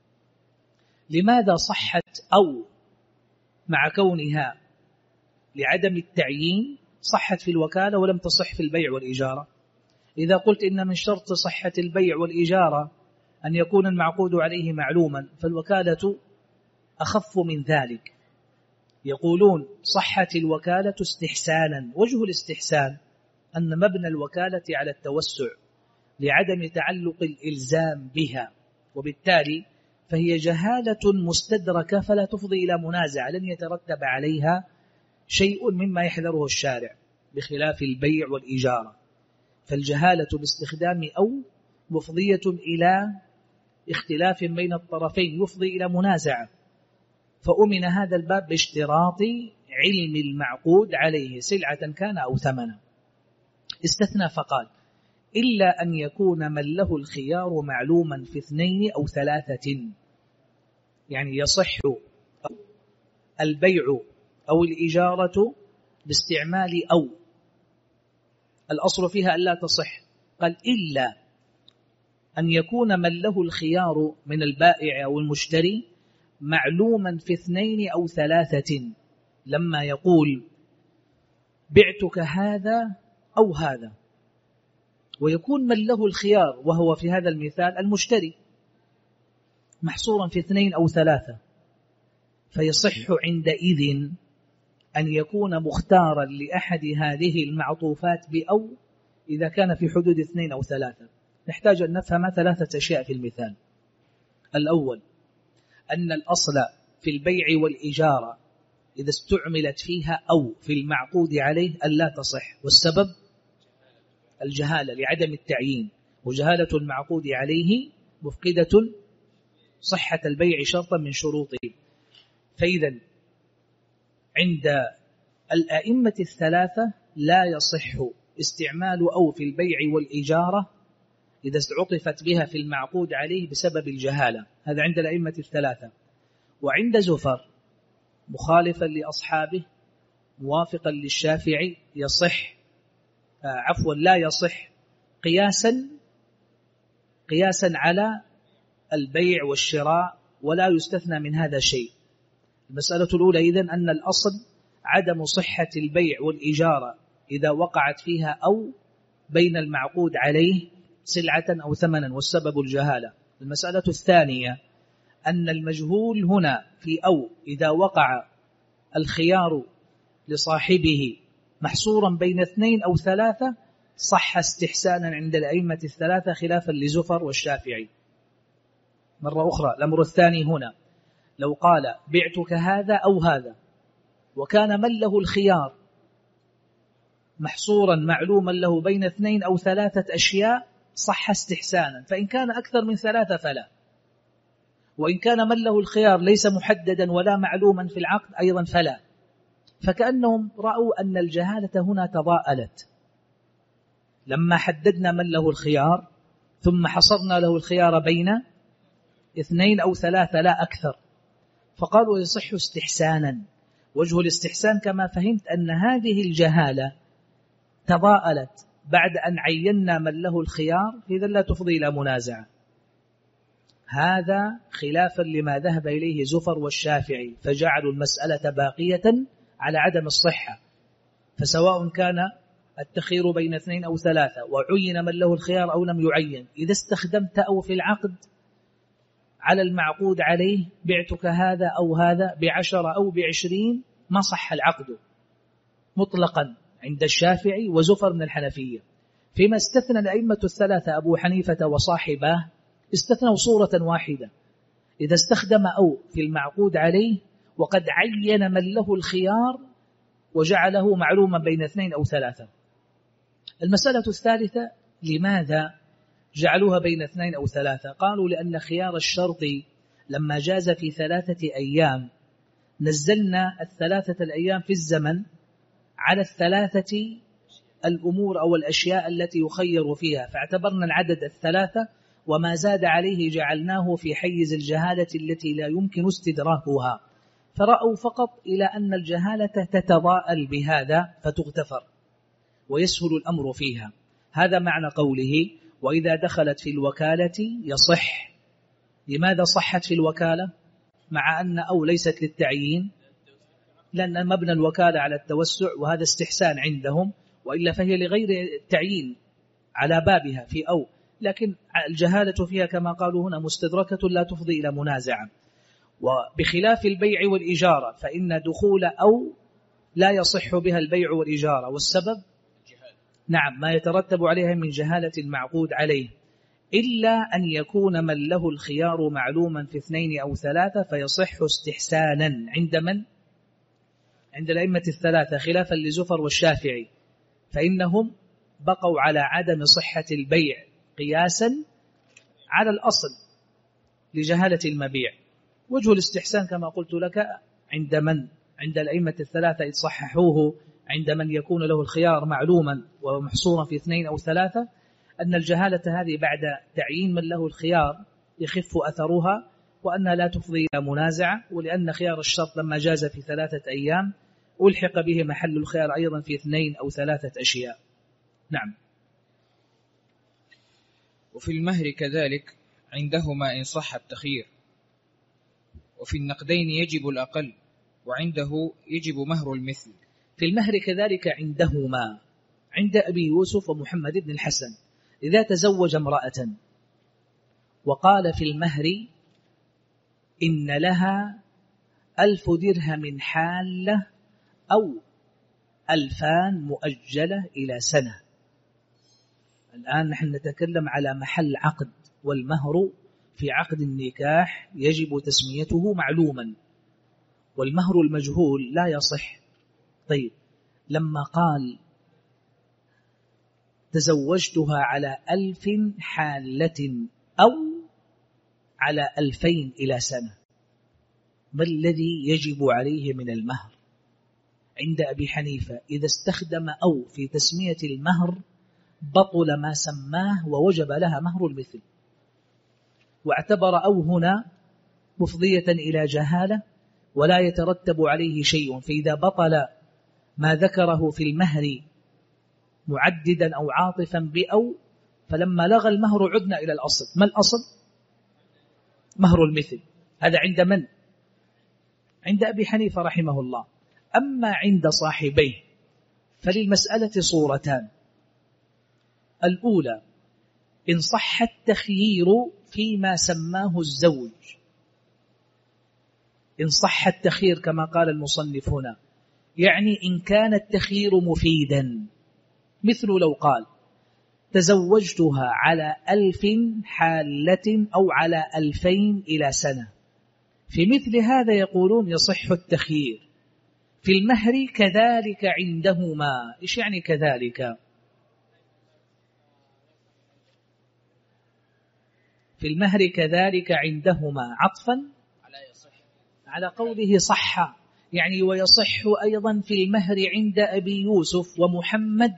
لماذا صحت أو مع كونها لعدم التعيين صحت في الوكالة ولم تصح في البيع والإجارة؟ إذا قلت إن من شرط صحة البيع والإجارة أن يكون المعقود عليه معلوما، فالوكالة أخف من ذلك. يقولون صحت الوكالة استحسانا. وجه الاستحسان أن مبنى الوكالة على التوسع لعدم تعلق الإلزام بها، وبالتالي فهي جهالة مستدركة فلا تفضي إلى منازع، لن يترتب عليها شيء مما يحذره الشارع، بخلاف البيع والإجارة. فالجهالة باستخدام أو مفضية إلى اختلاف بين الطرفين يفضي إلى منازعة، فأمن هذا الباب باشتراط علم المعقود عليه سلعة كان أو ثمنا. استثنى فقال إلا أن يكون من له الخيار معلوما في 2 أو 3، يعني يصح البيع أو الإجارة باستعمال أو، الأصل فيها ألا تصح. قال إلا أن يكون من له الخيار من البائع أو المشتري معلوما في 2 أو 3، لما يقول بعتك هذا أو هذا، ويكون من له الخيار وهو في هذا المثال المشتري محصورا في 2 أو 3، فيصح عندئذ أن يكون مختارا لأحد هذه المعطوفات بأو إذا كان في حدود 2 أو 3. نحتاج أن نفهم 3 أشياء في المثال. الأول أن الأصل في البيع والإجارة إذا استعملت فيها أو في المعقود عليه ألا تصح، والسبب الجهالة لعدم التعيين، وجهالة المعقود عليه مفقدة صحة البيع شرطا من شروطه. فإذا عند الأئمة 3 لا يصح استعمال أو في البيع والإجارة إذا عطفت بها في المعقود عليه بسبب الجهالة. هذا عند الأئمة 3. وعند زفر مخالفا لأصحابه موافقا للشافعي يصح، لا يصح قياسا على البيع والشراء، ولا يستثنى من هذا شيء. المسألة الأولى إذن أن الأصل عدم صحة البيع والإجارة إذا وقعت فيها أو بين المعقود عليه سلعة أو ثمنا، والسبب الجهالة. المسألة الثانية أن المجهول هنا في أو إذا وقع الخيار لصاحبه محصورا بين 2 أو 3 صح استحسانا عند الأئمة 3 خلافا لزفر والشافعي. مرة أخرى الأمر الثاني هنا لو قال بعتك هذا أو هذا وكان من له الخيار محصورا معلوما له بين 2 أو 3 أشياء صح استحسانا، فإن كان أكثر من 3 فلا، وإن كان من له الخيار ليس محددا ولا معلوما في العقد أيضا فلا. فكأنهم رأوا أن الجهالة هنا تضاءلت لما حددنا من له الخيار ثم حصرنا له الخيار بين 2 أو 3 لا أكثر، فقالوا يصح استحسانا. وجه الاستحسان كما فهمت أن هذه الجهالة تضاءلت بعد أن عينا من له الخيار، إذا لا تفضي إلى منازعة. هذا خلافا لما ذهب إليه زفر والشافعي، فجعلوا المسألة باقية على عدم الصحة. فسواء كان التخير بين 2 أو 3 وعين من له الخيار أو لم يعين، إذا استخدمت أو في العقد على المعقود عليه بعتك هذا أو هذا ب10 أو ب20 ما صح العقد مطلقا عند الشافعي وزفر من الحنفية. فيما استثنى الأئمة الثلاثة أبو حنيفة وصاحباه استثنوا صورة واحدة، إذا استخدم أو في المعقود عليه وقد عين من له الخيار وجعله معلوما بين 2 أو 3. المسألة الثالثة لماذا جعلوها بين 2 أو 3؟ قالوا لأن خيار الشرط لما جاز في 3 أيام نزلنا 3 الأيام في الزمن على 3 الأمور أو الأشياء التي يخير فيها، فاعتبرنا العدد 3 وما زاد عليه جعلناه في حيز الجهالة التي لا يمكن استدراكها، فرأوا فقط إلى أن الجهالة تتضاءل بهذا فتغتفر ويسهل الأمر فيها. هذا معنى قوله وإذا دخلت في الوكالة يصح. لماذا صحت في الوكالة مع أن أو ليست للتعيين؟ لأن مبنى الوكالة على التوسع وهذا استحسان عندهم، وإلا فهي لغير التعيين على بابها في أو، لكن الجهالة فيها كما قالوا هنا مستدركة لا تفضي إلى منازعة. وبخلاف البيع والإجارة فإن دخول أو لا يصح بها البيع والإجارة، والسبب نعم ما يترتب عليها من جهالة المعقود عليه، إلا أن يكون من له الخيار معلوما في 2 أو 3 فيصح استحسانا عند من؟ عند الأئمة الثلاثة خلافا لزفر والشافعي، فإنهم بقوا على عدم صحة البيع قياسا على الأصل لجهالة المبيع. وجه الاستحسان كما قلت لك عند من؟ عند الأئمة الثلاثة إذ صححوه عند من يكون له الخيار معلوما ومحصورا في 2 أو 3 أن الجهالة هذه بعد تعيين من له الخيار يخف أثرها وأنها لا تفضي إلى منازعة، ولأن خيار الشرط لما جاز في 3 أيام ألحق به محل الخيار أيضا في 2 أو 3 أشياء. نعم. وفي المهر كذلك عندهما إن صح التخيير، وفي النقدين يجب الأقل وعنده يجب مهر المثل. في المهر كذلك عندهما عند أبي يوسف ومحمد بن الحسن إذا تزوج امرأة وقال في المهر إن لها 1000 درهم حالة أو 2000 مؤجلة إلى سنة. الآن نحن نتكلم على محل عقد، والمهر في عقد النكاح يجب تسميته معلوما، والمهر المجهول لا يصح. طيب لما قال تزوجتها على 1000 حالة أو على 2000 إلى سنة، ما الذي يجب عليه من المهر؟ عند أبي حنيفة إذا استخدم أو في تسمية المهر بطل ما سماه ووجب لها مهر المثل، واعتبر أو هنا مفضية إلى جهالة ولا يترتب عليه شيء، فإذا بطل ما ذكره في المهر معددا أو عاطفا بأو فلما لغى المهر عدنا إلى الأصل. ما الأصل؟ مهر المثل. هذا عند من؟ عند أبي حنيفة رحمه الله. أما عند صاحبيه فللمسألة صورتان: الأولى إن صح التخيير فيما سماه الزوج، إن صح التخيير كما قال المصنف هنا، يعني إن كان التخيير مفيدا، مثل لو قال تزوجتها على 1000 حالة أو على 2000 إلى سنة، في مثل هذا يقولون يصح التخيير. في المهر كذلك عندهما. إيش يعني كذلك؟ في المهر كذلك عندهما عطفا على قوله صح، يعني ويصح أيضا في المهر عند أبي يوسف ومحمد،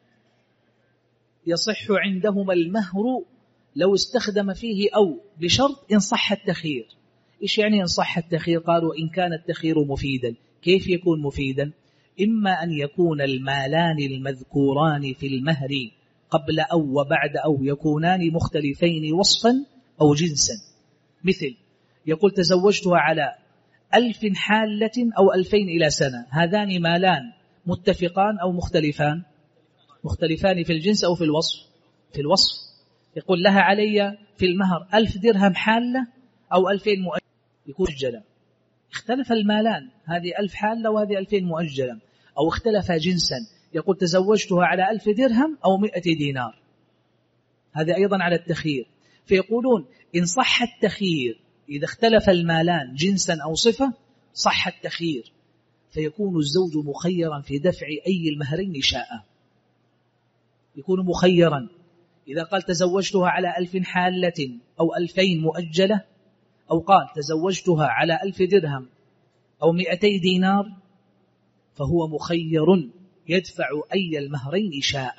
يصح عندهما المهر لو استخدم فيه أو بشرط إن صح التخيير. إيش يعني إن صح التخيير؟ قالوا إن كان التخيير مفيدا. كيف يكون مفيدا؟ إما أن يكون المالان المذكوران في المهر قبل أو وبعد أو يكونان مختلفين وصفا أو جنسا، مثل يقول تزوجتها على 1000 حالة أو 2000 إلى سنة، هذان مالان متفقان أو مختلفان؟ مختلفان في الجنس أو في الوصف؟ في الوصف. يقول لها علي في المهر 1000 درهم حالة أو 2000 مؤجلة يكون مؤجلة. اختلف المالان، هذه 1000 حالة وهذه 2000 مؤجلة. أو اختلف جنسا، يقول تزوجتها على 1000 درهم أو 100 دينار، هذا أيضا على التخيير. فيقولون إن صح التخيير إذا اختلف المالان جنسا أو صفة صح التخيير، فيكون الزوج مخيرا في دفع أي المهرين شاء، يكون مخيرا. إذا قال تزوجتها على 1000 حالة أو 2000 مؤجلة، أو قال تزوجتها على 1000 درهم أو 200 دينار، فهو مخير يدفع أي المهرين شاء.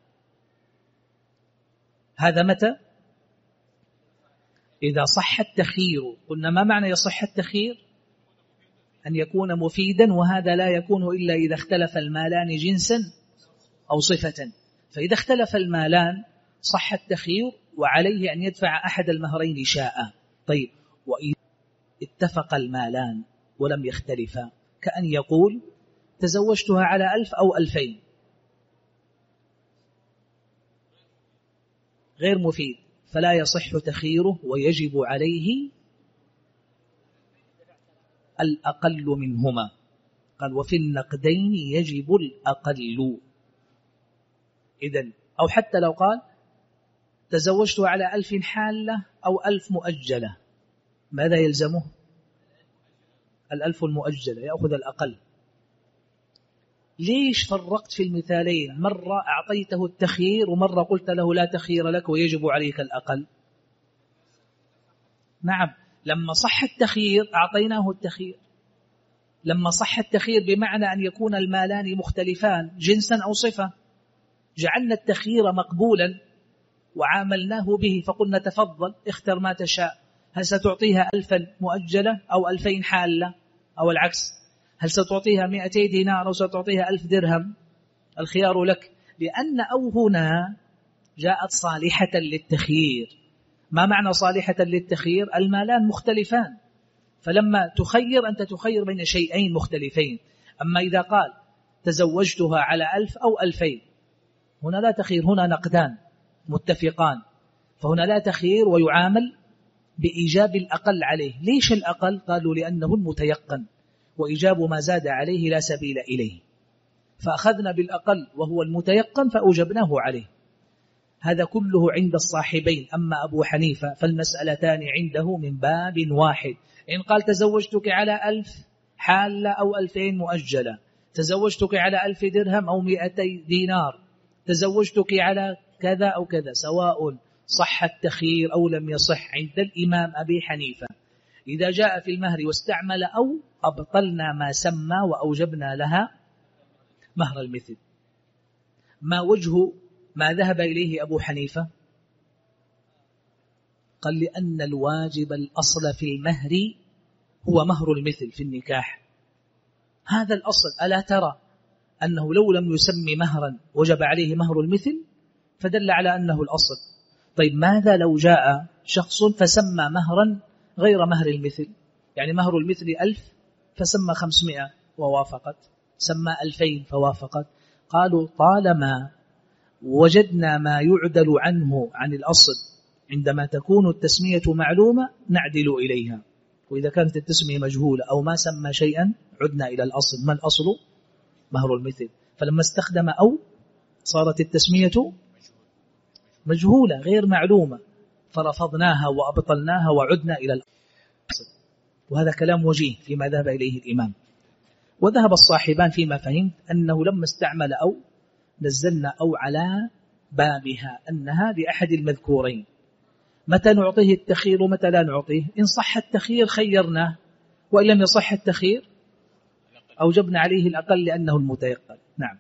هذا متى؟ إذا صح التخيير. قلنا ما معنى يصح التخيير؟ أن يكون مفيدا، وهذا لا يكون إلا إذا اختلف المالان جنسا أو صفة. فإذا اختلف المالان صح التخيير، وعليه أن يدفع أحد المهرين شاء. طيب، وإذا اتفق المالان ولم يختلفا، كأن يقول تزوجتها على 1000 أو 2000، غير مفيد، فلا يصح تخييره ويجب عليه الأقل منهما. قال وفي النقدين يجب الأقل. إذن أو حتى لو قال تزوجت على 1000 حالة أو 1000 مؤجلة، ماذا يلزمه؟ 1000 المؤجلة، يأخذ الأقل. ليش فرقت في المثالين؟ مرة أعطيته التخيير ومرة قلت له لا تخيير لك ويجب عليك الأقل. نعم، لما صح التخيير أعطيناه التخيير، لما صح التخيير بمعنى أن يكون المالان مختلفان جنسا أو صفة، جعلنا التخيير مقبولا وعاملناه به، فقلنا تفضل اختر ما تشاء، هل ستعطيها 1000 مؤجلة أو 2000 حالة، أو العكس، هل ستعطيها 200 دينار أو ستعطيها 1000 درهم، الخيار لك. لأن أو هنا جاءت صالحة للتخيير. ما معنى صالحة للتخيير؟ المالان مختلفان، فلما تخير أنت تخير بين شيئين مختلفين. أما إذا قال تزوجتها على 1000 أو 2000، هنا لا تخير، هنا نقدان متفقان، فهنا لا تخير ويعامل بإيجاب الأقل عليه. ليش الأقل؟ قالوا لأنه المتيقن، وإيجاب ما زاد عليه لا سبيل إليه، فأخذنا بالأقل وهو المتيقن فأوجبناه عليه. هذا كله عند الصاحبين. أما أبو حنيفة فالمسألتان عنده من باب واحد. إن قال تزوجتك على 1000 حالة أو 2000 مؤجلة، تزوجتك على 1000 درهم أو 200 دينار، تزوجتك على كذا أو كذا، سواء صح التخيير أو لم يصح عند الإمام أبي حنيفة، إذا جاء في المهر واستعمل أو أبطلنا ما سمى وأوجبنا لها مهر المثل. ما وجه ما ذهب إليه أبو حنيفة؟ قال لأن الواجب الأصل في المهر هو مهر المثل في النكاح، هذا الأصل. ألا ترى أنه لو لم يسمي مهرا وجب عليه مهر المثل، فدل على أنه الأصل. طيب ماذا لو جاء شخص فسمى مهرا غير مهر المثل؟ يعني مهر المثل 1000 فسمى 500 ووافقت، سمى 2000 فوافقت. قالوا طالما وجدنا ما يعدل عنه عن الأصل عندما تكون التسمية معلومة نعدل إليها، وإذا كانت التسمية مجهولة أو ما سمى شيئا عدنا إلى الأصل. ما الأصل؟ مهر المثل. فلما استخدم أو صارت التسمية مجهولة غير معلومة، فرفضناها وأبطلناها وعدنا إلى الأصل. وهذا كلام وجيه فيما ذهب إليه الإمام. وذهب الصاحبان فيما فهمت أنه لما استعمل أو نزلنا أو على بابها أنها لأحد المذكورين، متى نعطيه التخيير ومتى لا نعطيه. إن صح التخيير خيرناه، وإن لم يصح التخيير أوجبنا عليه الأقل لأنه المتيقن. نعم.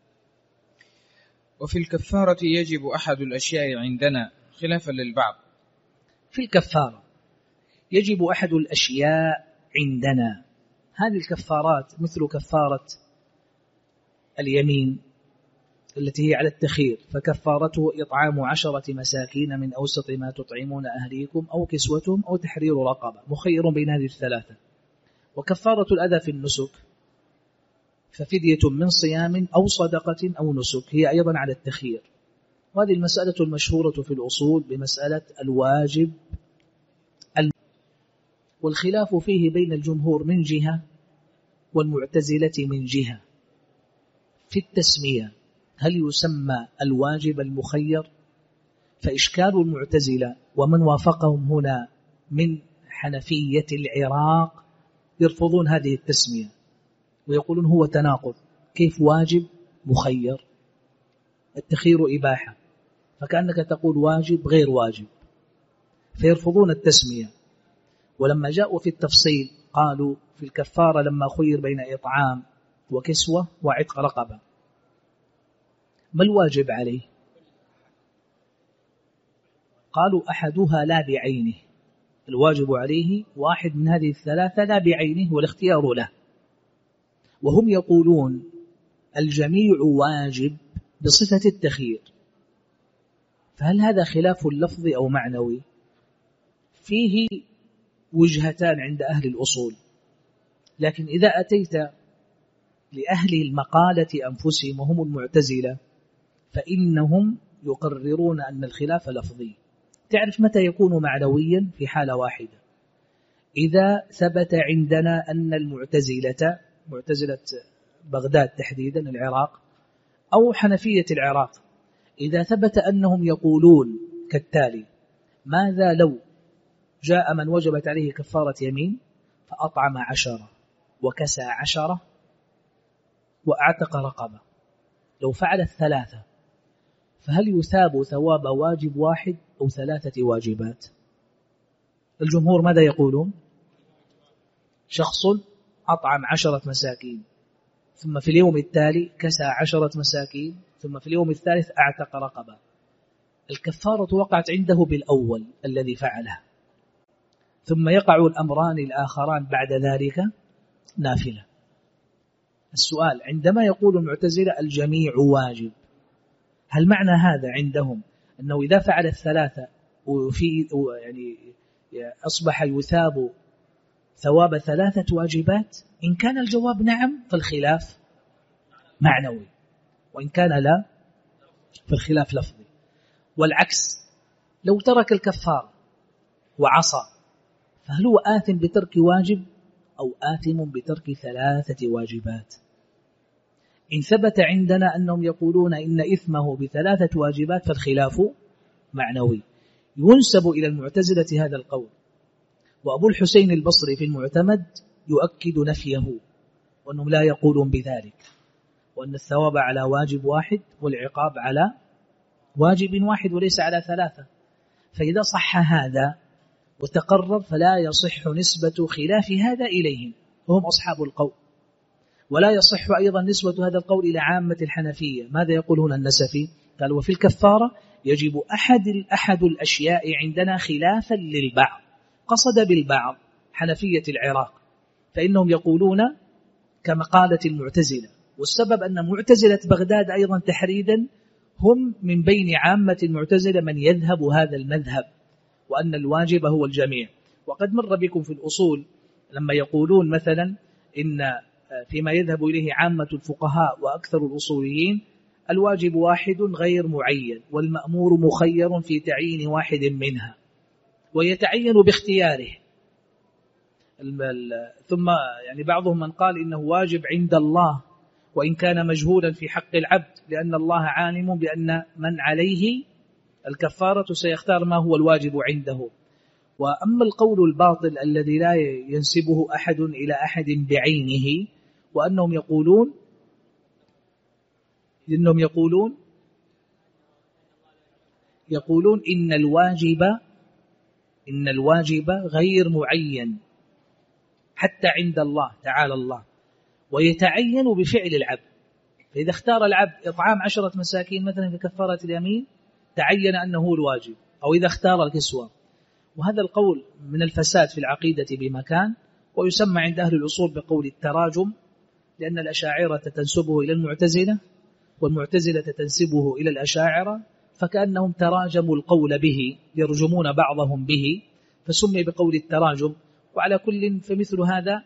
وفي الكفارة يجب أحد الأشياء عندنا خلافا للبعض. في الكفارة يجب أحد الأشياء عندنا. هذه الكفارات مثل كفارة اليمين التي هي على التخيير، فكفارته إطعام 10 مساكين من أوسط ما تطعمون أهليكم أو كسوتهم أو تحرير رقبة، مخير بين هذه الثلاثة. وكفارة الأذى في النسك ففدية من صيام أو صدقة أو نسك، هي أيضا على التخيير. وهذه المسألة المشهورة في الأصول بمسألة الواجب والخلاف فيه بين الجمهور من جهة والمعتزلة من جهة في التسمية، هل يسمى الواجب المخير؟ فإشكال المعتزلة ومن وافقهم هنا من حنفية العراق يرفضون هذه التسمية ويقولون هو تناقض، كيف واجب مخير؟ التخيير إباحة، فكأنك تقول واجب غير واجب، فيرفضون التسمية. ولما جاءوا في التفصيل قالوا في الكفارة لما خير بين إطعام وكسوة وعتق رقبة، ما الواجب عليه؟ قالوا أحدها لا بعينه، الواجب عليه واحد من هذه الثلاثة لا بعينه والاختيار له، وهم يقولون الجميع واجب بصفة التخيير. فهل هذا خلاف لفظي أو معنوي؟ فيه وجهتان عند أهل الأصول، لكن إذا أتيت لأهل المقالة أنفسهم وهم المعتزلة فإنهم يقررون أن الخلاف لفظي. تعرف متى يكون معنويا؟ في حالة واحدة، إذا ثبت عندنا أن معتزلة بغداد تحديدا العراق أو حنفية العراق، إذا ثبت أنهم يقولون كالتالي: ماذا لو جاء من وجبت عليه كفارة يمين فأطعم 10 وكسى 10 وأعتق رقبة، لو فعل الثلاثة فهل يثاب ثواب واجب واحد أو 3 واجبات؟ الجمهور ماذا يقولون؟ شخص أطعم 10 مساكين، ثم في اليوم التالي كسى 10 مساكين، ثم في اليوم الثالث أعتق رقبة، الكفارة وقعت عنده بالأول الذي فعله، ثم يقع الأمران الآخران بعد ذلك نافلة. السؤال: عندما يقول المعتزلة الجميع واجب، هل معنى هذا عندهم أنه إذا فعل الثلاثة أصبح يثاب ثواب 3 واجبات؟ إن كان الجواب نعم فالخلاف معنوي، وإن كان لا فالخلاف لفظي. والعكس، لو ترك الكفار وعصى فهل هو آثم بترك واجب أو آثم بترك 3 واجبات؟ إن ثبت عندنا أنهم يقولون إن إثمه ب3 واجبات فالخلاف معنوي. ينسب إلى المعتزلة هذا القول، وأبو الحسين البصري في المعتمد يؤكد نفيه، وأنهم لا يقولون بذلك، وأن الثواب على واجب واحد والعقاب على واجب واحد وليس على 3. فإذا صح هذا وتقرر فلا يصح نسبة خلاف هذا إليهم، وهم أصحاب القول. ولا يصح أيضا نسبة هذا القول إلى عامة الحنفية. ماذا يقول هنا النسفي؟ قال: وفي الكفارة يجب أحد الأشياء عندنا خلافا للبعض، قصد بالبعض حنفية العراق، فإنهم يقولون كما قالت المعتزلة، والسبب أن معتزلة بغداد أيضا تحريدا هم من بين عامة المعتزلة من يذهب هذا المذهب، وأن الواجب هو الجميع. وقد مر بكم في الأصول لما يقولون مثلا إن فيما يذهب إليه عامة الفقهاء وأكثر الأصوليين الواجب واحد غير معين، والمأمور مخير في تعيين واحد منها، ويتعين باختياره. ثم بعضهم من قال إنه واجب عند الله وإن كان مجهولا في حق العبد، لأن الله عالم بأن من عليه الكفارة سيختار ما هو الواجب عنده. وأما القول الباطل الذي لا ينسبه أحد إلى أحد بعينه، وأنهم يقولون إن الواجب غير معين حتى عند الله تعالى الله، ويتعين بفعل العبد. فإذا اختار العبد إطعام 10 مساكين مثلا في كفارة اليمين تعين أنه الواجب، أو إذا اختار الكسوة. وهذا القول من الفساد في العقيدة بمكان، ويسمى عند أهل الأصول بقول التراجم، لأن الأشاعرة تنسبه إلى المعتزلة والمعتزلة تنسبه إلى الأشاعرة، فكأنهم تراجموا القول به، يرجمون بعضهم به، فسمي بقول التراجم. وعلى كل فمثل هذا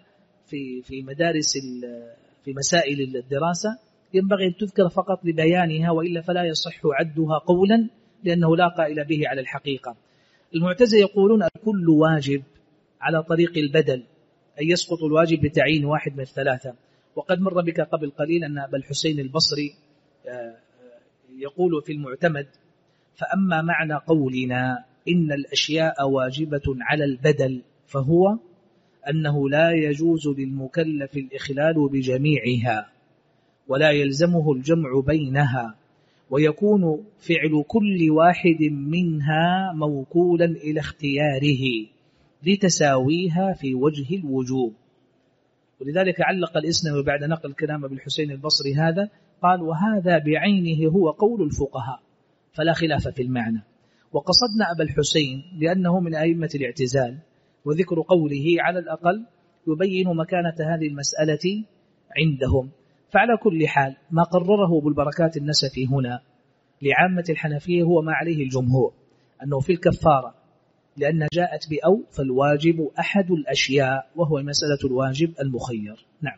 في مسائل الدراسة ينبغي أن تذكر فقط لبيانها، وإلا فلا يصح عدها قولا، لأنه لا قائل به على الحقيقة. المعتزلة يقولون الكل واجب على طريق البدل، أي يسقط الواجب بتعيين واحد من الثلاثة. وقد مر بك قبل قليل أن أبا الحسين البصري يقول في المعتمد: فأما معنى قولنا إن الأشياء واجبة على البدل فهو أنه لا يجوز للمكلف الإخلال بجميعها ولا يلزمه الجمع بينها، ويكون فعل كل واحد منها موكولا إلى اختياره لتساويها في وجه الوجوب. ولذلك علق الإسنوي بعد نقل كلام ابن الحسين البصري هذا قال: وهذا بعينه هو قول الفقهاء فلا خلاف في المعنى. وقصدنا أبا الحسين لأنه من أئمة الاعتزال، وذكر قوله على الأقل يبين مكانة هذه المسألة عندهم. فعلى كل حال ما قرره أبو البركات النسفي هنا لعامة الحنفية هو ما عليه الجمهور، أنه في الكفارة لأن جاءت بأو فالواجب أحد الأشياء، وهو مسألة الواجب المخير. نعم.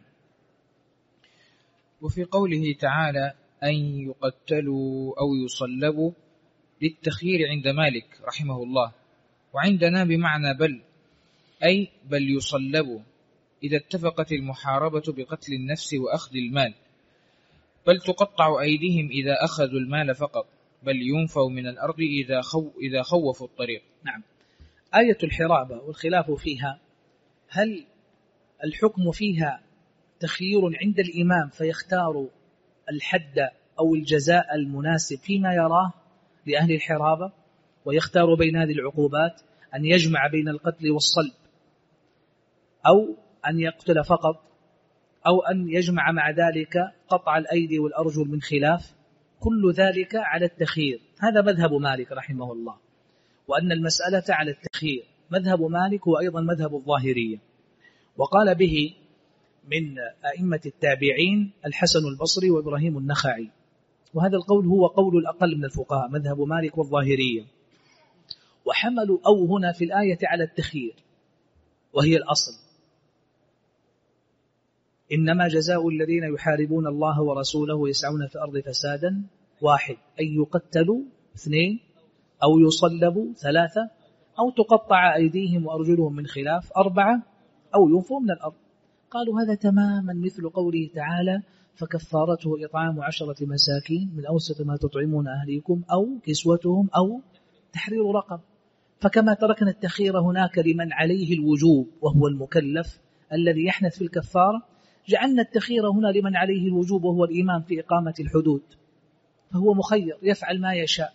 وفي قوله تعالى أن يقتلوا أو يصلبوا للتخيير عند مالك رحمه الله، وعندنا بمعنى بل، أي بل يصلبوا إذا اتفقت المحاربة بقتل النفس وأخذ المال، بل تقطع أيديهم إذا أخذوا المال فقط، بل ينفوا من الأرض إذا خوفوا الطريق. نعم. آية الحرابة والخلاف فيها، هل الحكم فيها تخيير عند الإمام فيختار الحد أو الجزاء المناسب فيما يراه لأهل الحرابة ويختار بين هذه العقوبات، أن يجمع بين القتل والصلب، أو أن يقتل فقط، أو أن يجمع مع ذلك قطع الأيدي والأرجل من خلاف، كل ذلك على التخيير. هذا مذهب مالك رحمه الله، وأن المسألة على التخيير. مذهب مالك هو أيضا مذهب الظاهرية، وقال به من أئمة التابعين الحسن البصري وإبراهيم النخعي، وهذا القول هو قول الأقل من الفقهاء، مذهب مالك والظاهرية. وحملوا أو هنا في الآية على التخيير، وهي الأصل: إنما جزاء الذين يحاربون الله ورسوله ويسعون في الأرض فسادا: واحد، أن يقتلوا; اثنين، أو يصلبوا; ثلاثة، أو تقطع أيديهم وأرجلهم من خلاف; أربعة، أو ينفوا من الأرض. قالوا هذا تماما مثل قوله تعالى: فكفارته إطعام 10 مساكين من أوسط ما تطعمون أهليكم أو كسوتهم أو تحرير رقب. فكما تركنا التخيير هناك لمن عليه الوجوب وهو المكلف الذي يحنث في الكفارة، جعلنا التخيير هنا لمن عليه الوجوب وهو الإمام في إقامة الحدود، فهو مخير يفعل ما يشاء.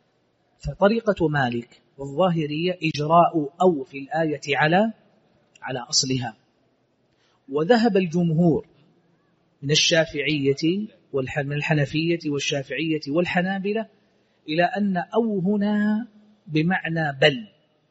فطريقة مالك والظاهرية إجراء أو في الآية على أصلها. وذهب الجمهور من الشافعية من الحنفية والشافعية والحنابلة إلى أن أو هنا بمعنى بل،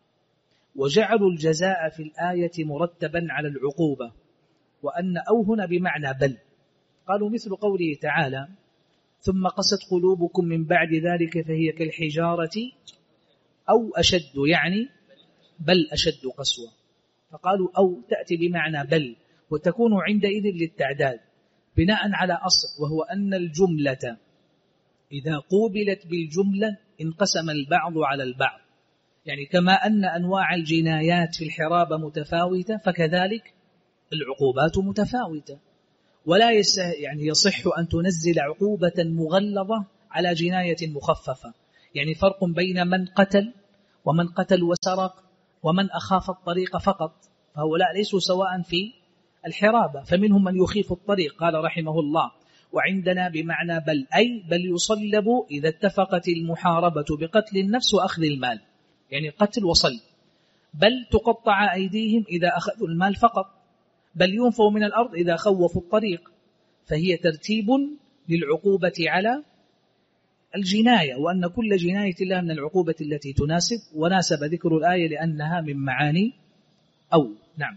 وجعلوا الجزاء في الآية مرتبا على العقوبة، وأن أو هنا بمعنى بل. قالوا مثل قوله تعالى: ثم قست قلوبكم من بعد ذلك فهي كالحجارة أو أشد، يعني بل أشد قسوة. فقالوا أو تأتي بمعنى بل، وتكون عندئذ للتعداد بناء على أصل، وهو أن الجملة إذا قوبلت بالجملة انقسم البعض على البعض. يعني كما أن أنواع الجنايات في الحرابة متفاوتة، فكذلك العقوبات متفاوتة، ولا يعني يصح أن تنزل عقوبة مغلظة على جناية مخففة. يعني فرق بين من قتل ومن قتل وسرق ومن أخاف الطريق فقط، فهؤلاء ليسوا سواء في الحرابة. فمنهم من يخيف الطريق، قال رحمه الله: وعندنا بمعنى بل، أي بل يصلب إذا اتفقت المحاربة بقتل النفس وأخذ المال، يعني قتل وصلب. بل تقطع أيديهم إذا أخذوا المال فقط، بل ينفوا من الأرض إذا خوفوا الطريق. فهي ترتيب للعقوبة على الجناية، وأن كل جناية لها من العقوبة التي تناسب، وناسب ذكر الآية لأنها من معاني أو. نعم.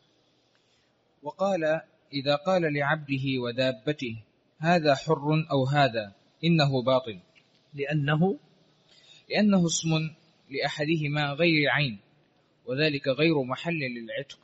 وقال: إذا قال لعبده ودابته هذا حر أو هذا، إنه باطل، لأنه اسم لأحدهما غير عين، وذلك غير محل للعتق.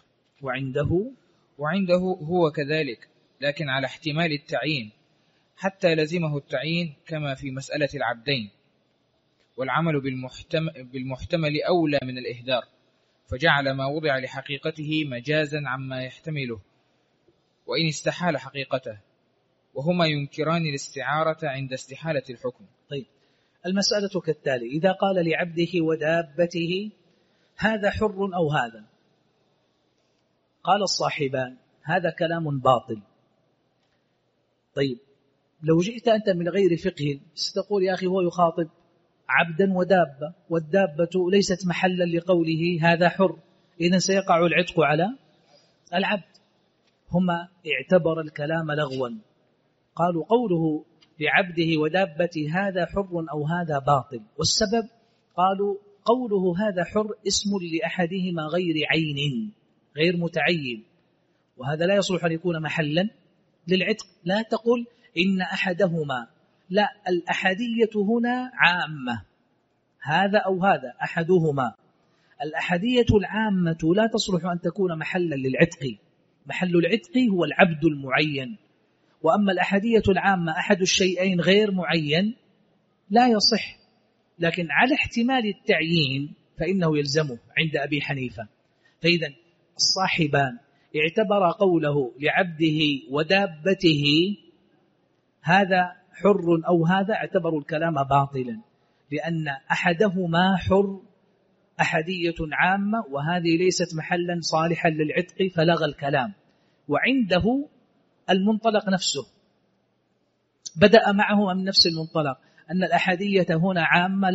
وعنده هو كذلك، لكن على احتمال التعيين حتى لزمه التعيين، كما في مسألة العبدين. والعمل بالمحتمل أولى من الإهدار، فجعل ما وضع لحقيقته مجازا عما يحتمله وإن استحال حقيقته، وهما ينكران الاستعارة عند استحالة الحكم. طيب، المسألة كالتالي: إذا قال لعبده ودابته هذا حر أو هذا، قال الصاحبان هذا كلام باطل. طيب، لو جئت أنت من غير فقه ستقول يا أخي هو يخاطب عبدا ودابة، والدابة ليست محلا لقوله هذا حر، إذن سيقع العتق على العبد. هما اعتبر الكلام لغوا، قالوا قوله لعبده ودابته هذا حر أو هذا باطل، والسبب قالوا قوله هذا حر اسم لأحدهما غير عين غير متعين، وهذا لا يصلح أن يكون محلا للعتق. لا تقل إن أحدهما، لا، الأحدية هنا عامة، هذا أو هذا أحدهما. الأحدية العامة لا تصلح أن تكون محلا للعتق، محل العتق هو العبد المعين، وأما الأحدية العامة أحد الشيئين غير معين لا يصح. لكن على احتمال التعيين فإنه يلزمه عند أبي حنيفة. فإذا الصاحبان اعتبر قوله لعبده ودابته هذا حر أو هذا، اعتبروا الكلام باطلا، لأن أحدهما حر أحدية عامة، وهذه ليست محلا صالحا للعتق، فلغى الكلام. وعنده المنطلق نفسه بدأ معه من نفس المنطلق، أن الأحدية هنا عامة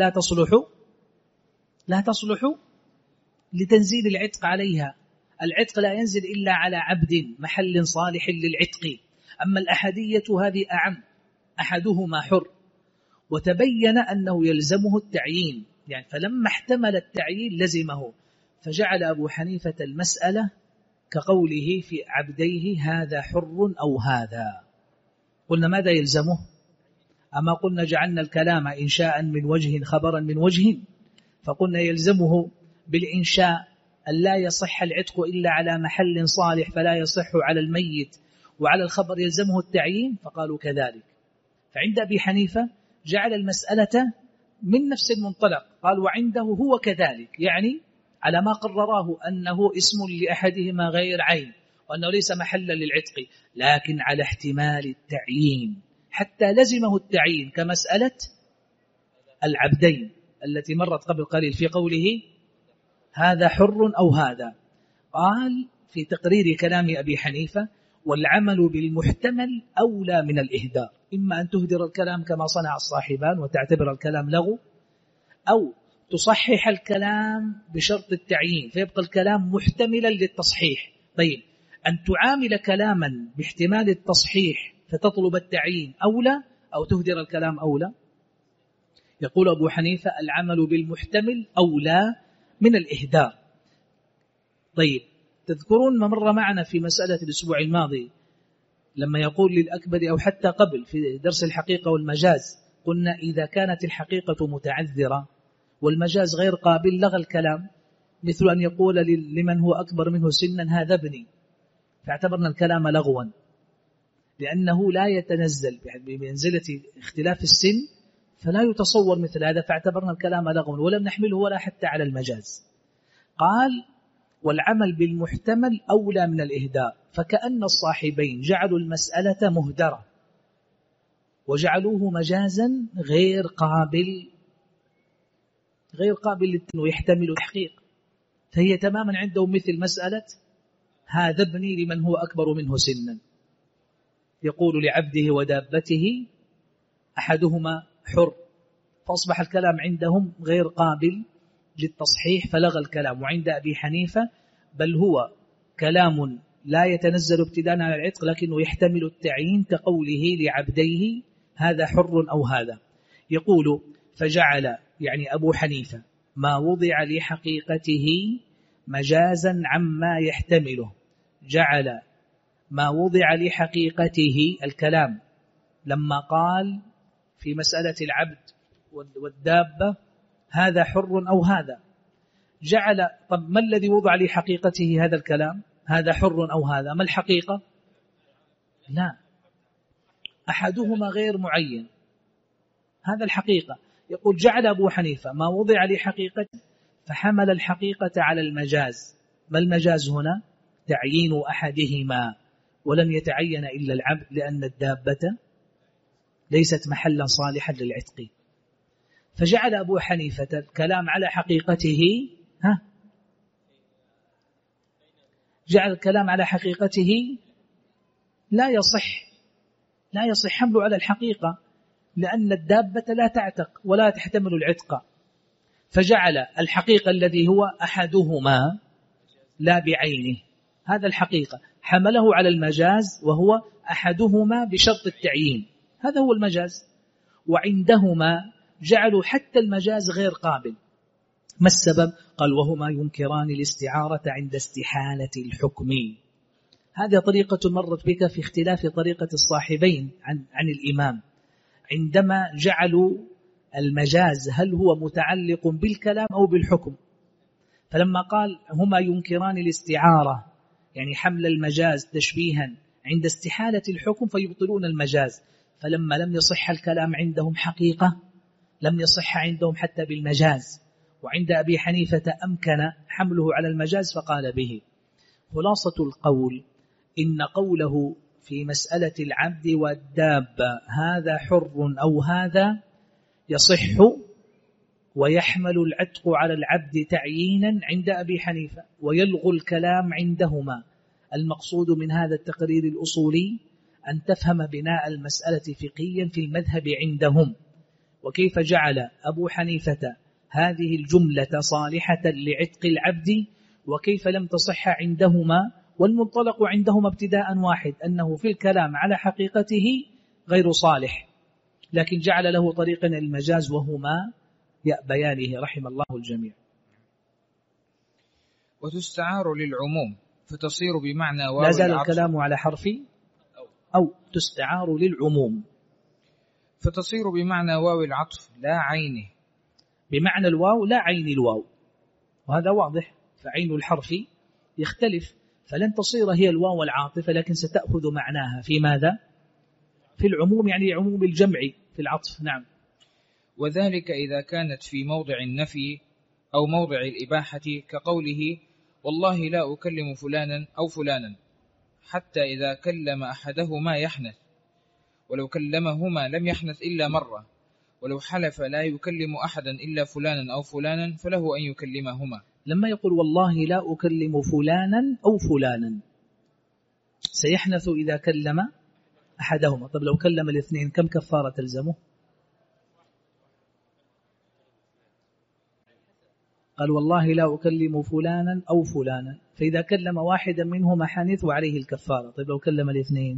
لا تصلح لتنزيل العتق عليها. العتق لا ينزل إلا على عبد محل صالح للعتق، أما الأحدية هذه أعم، أحدهما حر. وتبين أنه يلزمه التعيين، يعني فلما احتمل التعيين لزمه، فجعل أبو حنيفة المسألة كقوله في عبديه هذا حر أو هذا. قلنا ماذا يلزمه؟ أما قلنا جعلنا الكلام إنشاء من وجه خبرا من وجه، فقلنا يلزمه بالإنشاء أن لا يصح العتق إلا على محل صالح فلا يصح على الميت، وعلى الخبر يلزمه التعيين، فقالوا كذلك. فعند أبي حنيفة جعل المسألة من نفس المنطلق، قال وعنده هو كذلك، يعني على ما قرراه أنه اسم لأحدهما غير عين، وأنه ليس محلا للعتق، لكن على احتمال التعيين، حتى لزمه التعيين كمسألة العبدين التي مرت قبل قليل في قوله هذا حر أو هذا. قال في تقرير كلام أبي حنيفة والعمل بالمحتمل أولى من الإهدار، إما أن تهدر الكلام كما صنع الصاحبان وتعتبر الكلام لغو، أو تصحح الكلام بشرط التعيين فيبقى الكلام محتملا للتصحيح. طيب، أن تعامل كلاما باحتمال التصحيح فتطلب التعيين أولى، أو تهدر الكلام أولى؟ يقول أبو حنيفة العمل بالمحتمل أولى من الإهدار. طيب، تذكرون ما مر معنا في مسألة الأسبوع الماضي لما يقول للأكبر، أو حتى قبل في درس الحقيقة والمجاز، قلنا إذا كانت الحقيقة متعذرة والمجاز غير قابل لغى الكلام، مثل أن يقول لمن هو أكبر منه سنا هذا ابني، فاعتبرنا الكلام لغوا لأنه لا يتنزل بمنزلة اختلاف السن، فلا يتصور مثل هذا، فاعتبرنا الكلام لغوا ولم نحمله ولا حتى على المجاز. قال والعمل بالمحتمل أولى من الإهداء، فكأن الصاحبين جعلوا المسألة مهدرة وجعلوه مجازا غير قابل أنه يحتمل التحقيق، فهي تماما عندهم مثل مسألة هذا ابني لمن هو أكبر منه سنا، يقول لعبده ودابته أحدهما حر، فأصبح الكلام عندهم غير قابل للتصحيح فلغى الكلام. وعند أبي حنيفة بل هو كلام لا يتنزل ابتداء على العتق لكنه يحتمل التعيين كقوله لعبديه هذا حر أو هذا. يقول فجعل يعني أبو حنيفة ما وضع لحقيقته مجازا عما يحتمله، جعل ما وضع لحقيقته الكلام لما قال في مسألة العبد والدابة هذا حر أو هذا، جعل طب ما الذي وضع لحقيقته هذا الكلام؟ هذا حر أو هذا، ما الحقيقة؟ لا، أحدهما غير معين، هذا الحقيقة. يقول جعل أبو حنيفة ما وضع لحقيقته فحمل الحقيقة على المجاز. ما المجاز هنا؟ تعيين أحدهما، ولم يتعين إلا العبد لأن الدابة ليست محلا صالحا للعتق. فجعل أبو حنيفة الكلام على حقيقته، جعل الكلام على حقيقته لا يصح حمله على الحقيقة، لأن الدابة لا تعتق ولا تحتمل العتق، فجعل الحقيقة الذي هو أحدهما لا بعينه، هذا الحقيقة حمله على المجاز وهو أحدهما بشرط التعيين، هذا هو المجاز. وعندهما جعلوا حتى المجاز غير قابل. ما السبب؟ قال وهما ينكران الاستعارة عند استحالة الحكم. هذه طريقة مرت بك في اختلاف طريقة الصاحبين عن الإمام، عندما جعلوا المجاز هل هو متعلق بالكلام أو بالحكم. فلما قال هما ينكران الاستعارة يعني حمل المجاز تشبيها عند استحالة الحكم فيبطلون المجاز، فلما لم يصح الكلام عندهم حقيقة لم يصح عندهم حتى بالمجاز، وعند أبي حنيفة أمكن حمله على المجاز فقال به. خلاصة القول إن قوله في مسألة العبد والدابة هذا حر أو هذا يصح ويحمل العتق على العبد تعيينا عند أبي حنيفة ويلغو الكلام عندهما. المقصود من هذا التقرير الأصولي أن تفهم بناء المسألة فقهيا في المذهب عندهم، وكيف جعل أبو حنيفة هذه الجملة صالحة لعتق العبد وكيف لم تصح عندهما. والمنطلق عندهما ابتداء واحد أنه في الكلام على حقيقته غير صالح، لكن جعل له طريقا المجاز وهما يأبيانه رحم الله الجميع. وتستعار للعموم فتصير بمعنى واو. لا زال الكلام على حرف أو تستعار للعموم فتصير بمعنى واو العطف لا عينه، بمعنى الواو لا عين الواو، وهذا واضح. فعين الحرف يختلف، فلن تصير هي الواو العاطفة لكن ستأخذ معناها في ماذا؟ في العموم، يعني عموم الجمع في العطف. نعم. وذلك إذا كانت في موضع النفي أو موضع الإباحة كقوله والله لا أكلم فلانا أو فلانا حتى إذا كلم أحدهما يحنث، ولو كلمهما لم يحنث إلا مرة، ولو حلف لا يكلم أحدا إلا فلانا أو فلانا فله أن يكلمهما. لما يقول والله لا أكلم فلانا أو فلانا سيحنث إذا كلم أحدهما. طب لو كلم الاثنين كم كفارة تلزمه؟ قال والله لا أكلم فلانا أو فلانا، فإذا كلم واحدا منهما حنث وعليه الكفارة. طيب لو كلم الاثنين؟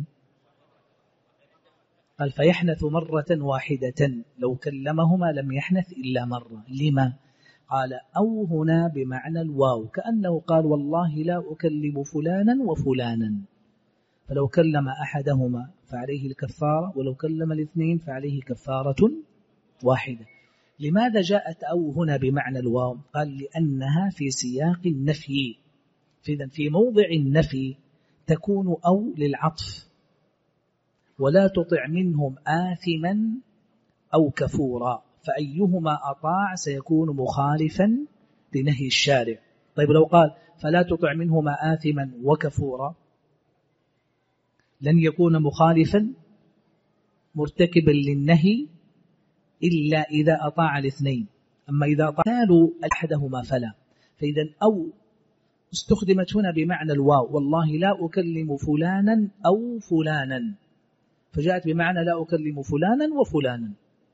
قال فيحنث مرة واحدة، لو كلمهما لم يحنث إلا مرة. لما؟ قال أو هنا بمعنى الواو، كأنه قال والله لا أكلم فلانا وفلانا، فلو كلم أحدهما فعليه الكفارة، ولو كلم الاثنين فعليه كفارة واحدة. لماذا جاءت أو هنا بمعنى الواو؟ قال لأنها في سياق النفي، في موضع النفي تكون أو للعطف، ولا تطع منهم آثما أو كفورا، فأيهما أطاع سيكون مخالفا لنهي الشارع. طيب لو قال فلا تطع منهما آثما وكفورا لن يكون مخالفا مرتكبا للنهي إلا إذا أطاع الاثنين، أما إذا أطاعوا أحدهما فلا. فإذا أو استخدمت هنا بمعنى الواو، والله لا أكلم فلانا أو فلانا، فجاءت بمعنى لا أكلم فلانا وفلانا.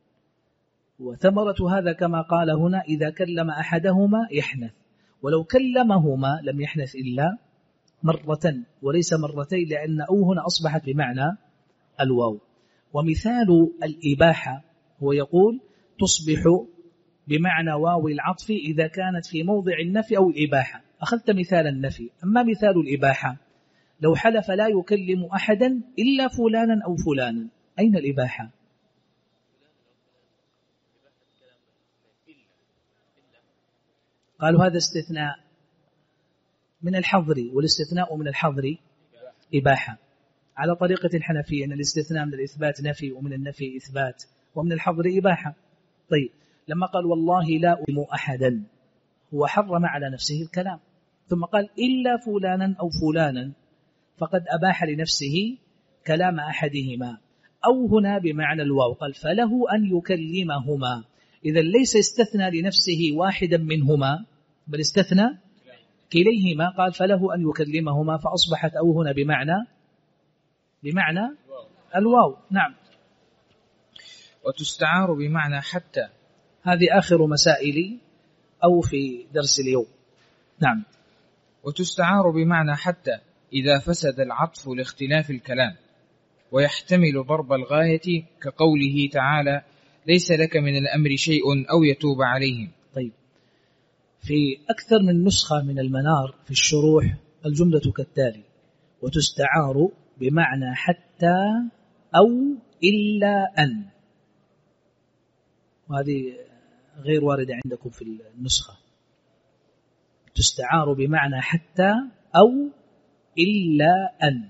وثمرة هذا كما قال هنا إذا كلم أحدهما يحنث، ولو كلمهما لم يحنث إلا مرة وليس مرتين، لأن أو هنا أصبحت بمعنى الواو. ومثال الإباحة هو يقول تصبح بمعنى واو العطف إذا كانت في موضع النفي أو الإباحة. أخذت مثال النفي، أما مثال الإباحة لو حلف لا يكلم أحدا إلا فلانا أو فلانا، أين الإباحة؟ قالوا هذا استثناء من الحظر، والاستثناء من الحظر إباحة، على طريقة الحنفية أن الاستثناء من الإثبات نفي ومن النفي إثبات ومن الحظر إباحة. طيب لما قال والله لا أكلم أحدا، هو حرم على نفسه الكلام، ثم قال إلا فلانا أو فلانا فقد أباح لنفسه كلام أحدهما، أو هنا بمعنى الواو قال فله أن يكلمهما، إذا ليس استثنى لنفسه واحدا منهما بل استثنى كليهما، قال فله أن يكلمهما، فأصبحت أو هنا بمعنى الواو. نعم. وتستعار بمعنى حتى، هذه آخر مسائل أو في درس اليوم. نعم. وتستعار بمعنى حتى إذا فسد العطف لاختلاف الكلام، ويحتمل ضرب الغاية كقوله تعالى ليس لك من الأمر شيء أو يتوب عليهم. طيب، في أكثر من نسخة من المنار في الشروح الجملة كالتالي: وتستعار بمعنى حتى أو إلا أن، وهذه غير واردة عندكم في النسخة. تستعار بمعنى حتى أو إلا أن،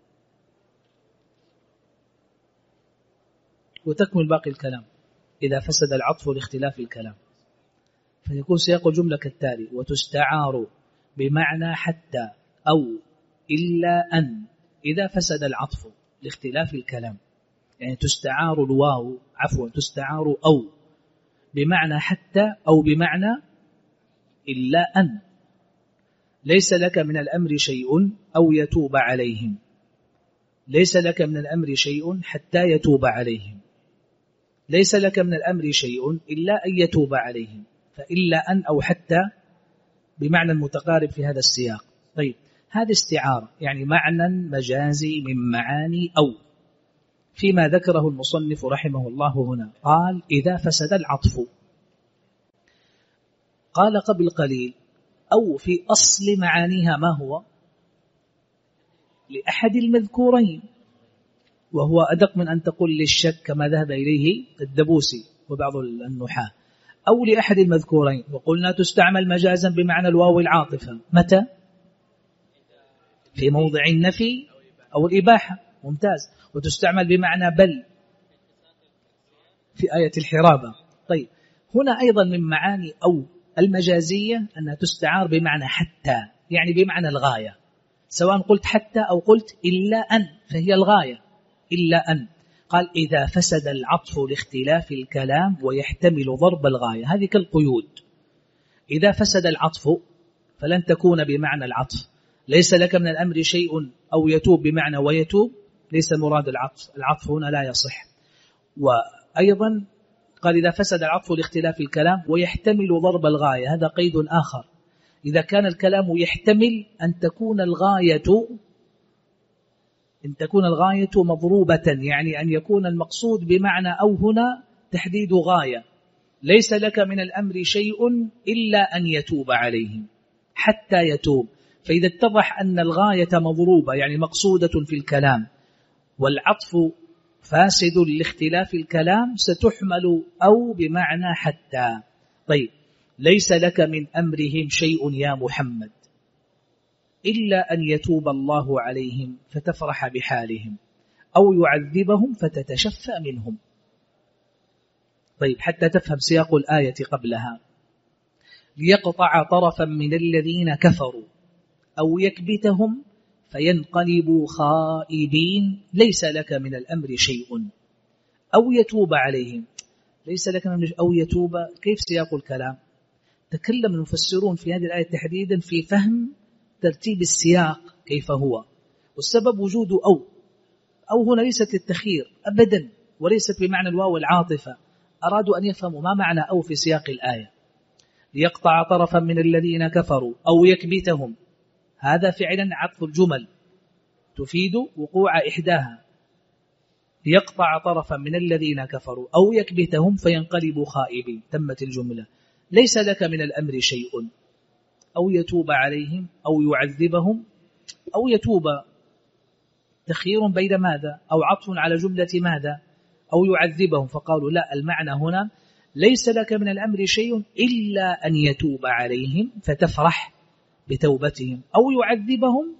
وتكمل باقي الكلام إذا فسد العطف لاختلاف الكلام، فيكون سياق الجملة كالتالي: وتستعار بمعنى حتى أو إلا أن إذا فسد العطف لاختلاف الكلام، يعني تستعار الواو تستعار أو بمعنى حتى أو بمعنى إلا أن، ليس لك من الأمر شيء أو يتوب عليهم، ليس لك من الأمر شيء حتى يتوب عليهم، ليس لك من الأمر شيء إلا أن يتوب عليهم، فإلا أن أو حتى بمعنى متقارب في هذا السياق. طيب، هذه استعارة يعني معنى مجازي من معاني أو، فيما ذكره المصنف رحمه الله هنا قال إذا فسد العطف، قال قبل قليل أو في أصل معانيها ما هو؟ لأحد المذكورين، وهو أدق من أن تقول للشك كما ذهب إليه الدبوسي وبعض النحاة، أو لأحد المذكورين. وقلنا تستعمل مجازا بمعنى الواو العاطفة متى؟ في موضع النفي أو الإباحة، ممتاز. وتستعمل بمعنى بل في آية الحرابة. طيب، هنا أيضا من معاني أو المجازية أنها تستعار بمعنى حتى، يعني بمعنى الغاية، سواء قلت حتى أو قلت إلا أن فهي الغاية، إلا أن. قال إذا فسد العطف لاختلاف الكلام ويحتمل ضرب الغاية، هذه كالقيود. إذا فسد العطف فلن تكون بمعنى العطف، ليس لك من الأمر شيء أو يتوب بمعنى ويتوب، ليس مراد العطف هنا لا يصح. وأيضا قال إذا فسد العطف لاختلاف الكلام ويحتمل ضرب الغاية، هذا قيد آخر. إذا كان الكلام يحتمل أن تكون الغاية مضروبة، يعني أن يكون المقصود بمعنى أو هنا تحديد غاية، ليس لك من الأمر شيء إلا أن يتوب عليهم حتى يتوب. فإذا اتضح أن الغاية مضروبة يعني مقصودة في الكلام والعطف فاسد لاختلاف الكلام، ستحمل أو بمعنى حتى. طيب، ليس لك من أمرهم شيء يا محمد إلا أن يتوب الله عليهم فتفرح بحالهم أو يعذبهم فتتشفى منهم. طيب، حتى تفهم سياق الآية قبلها: ليقطع طرفا من الذين كفروا أو يكبتهم فينقلبوا خائبين ليس لك من الأمر شيء أو يتوب عليهم. ليس لك من أو يتوب، كيف سياق الكلام؟ تكلم المفسرون في هذه الآية تحديدا في فهم ترتيب السياق كيف هو، والسبب وجود أو هنا ليست للتخيير أبدا، وليست بمعنى الواو العاطفة. أرادوا أن يفهموا ما معنى أو في سياق الآية. ليقطع طرفا من الذين كفروا أو يكبتهم، هذا فعلا عطف الجمل تفيد وقوع إحداها. ليقطع طرفا من الذين كفروا أو يكبتهم فينقلبوا خائبين، تمت الجملة. ليس لك من الأمر شيء أو يتوب عليهم أو يعذبهم، أو يتوب تخيير بين ماذا؟ أو عطف على جملة ماذا؟ أو يعذبهم. فقالوا لا، المعنى هنا ليس لك من الأمر شيء إلا أن يتوب عليهم فتفرح بتوبتهم أو يعذبهم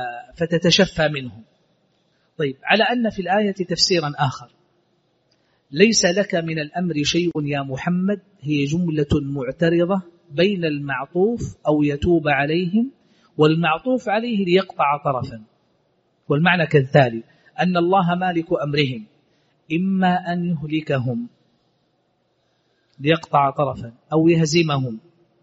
فتتشفى منهم. طيب، على أن في الآية تفسيرا آخر: ليس لك من الأمر شيء يا محمد هي جملة معترضة بين المعطوف أو يتوب عليهم، والمعطوف عليه ليقطع طرفا، والمعنى كالتالي: أن الله مالك أمرهم، إما أن يهلكهم ليقطع طرفا، أو يهزمهم،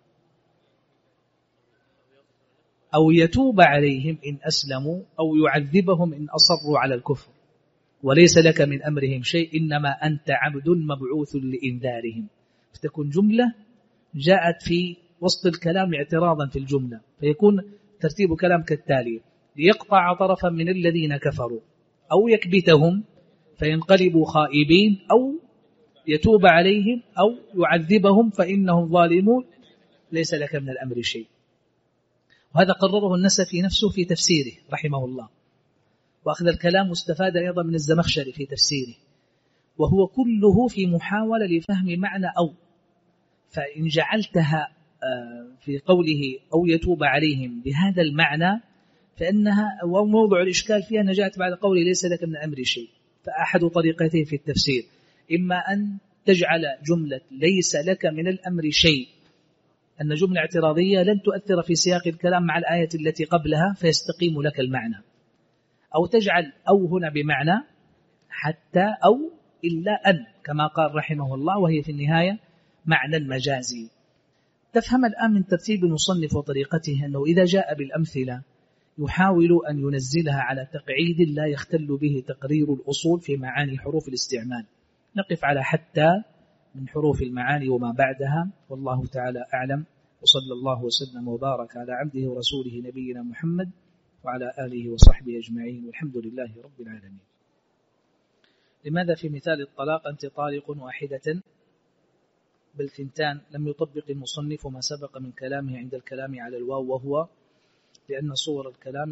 أو يتوب عليهم إن أسلموا، أو يعذبهم إن أصروا على الكفر، وليس لك من أمرهم شيء إنما أنت عبد مبعوث لإنذارهم. فتكون جملة جاءت في وسط الكلام اعتراضا في الجملة، فيكون ترتيب كلام كالتالي: ليقطع طرفا من الذين كفروا، أو يكبتهم فينقلبوا خائبين، أو يتوب عليهم، أو يعذبهم فإنهم ظالمون، ليس لك من الأمر شيء. وهذا قرره النسفي نفسه في تفسيره رحمه الله، وأخذ الكلام مستفاد أيضا من الزمخشري في تفسيره، وهو كله في محاولة لفهم معنى أو. فإن جعلتها في قوله أو يتوب عليهم بهذا المعنى فإنها وموضع الإشكال فيها نجات بعد قوله ليس لك من أمر شيء. فأحد طريقتين في التفسير: إما أن تجعل جملة ليس لك من الأمر شيء أن جملة اعتراضية لن تؤثر في سياق الكلام مع الآية التي قبلها فيستقيم لك المعنى، أو تجعل أو هنا بمعنى حتى أو إلا أن كما قال رحمه الله، وهي في النهاية معنى المجازي. تفهم الآن من ترتيب المصنف وطريقته أنه إذا جاء بالأمثلة يحاول أن ينزلها على تقعيد لا يختل به تقرير الأصول في معاني حروف الاستعمال. نقف على حتى من حروف المعاني وما بعدها، والله تعالى أعلم، وصلى الله وسلم وبارك على عبده ورسوله نبينا محمد وعلى آله وصحبه أجمعين، والحمد لله رب العالمين. لماذا في مثال الطلاق أنت طالق واحدة بل ثنتان؟ لم يطبق المصنف ما سبق من كلامه عند الكلام على الواو، وهو لأن صدر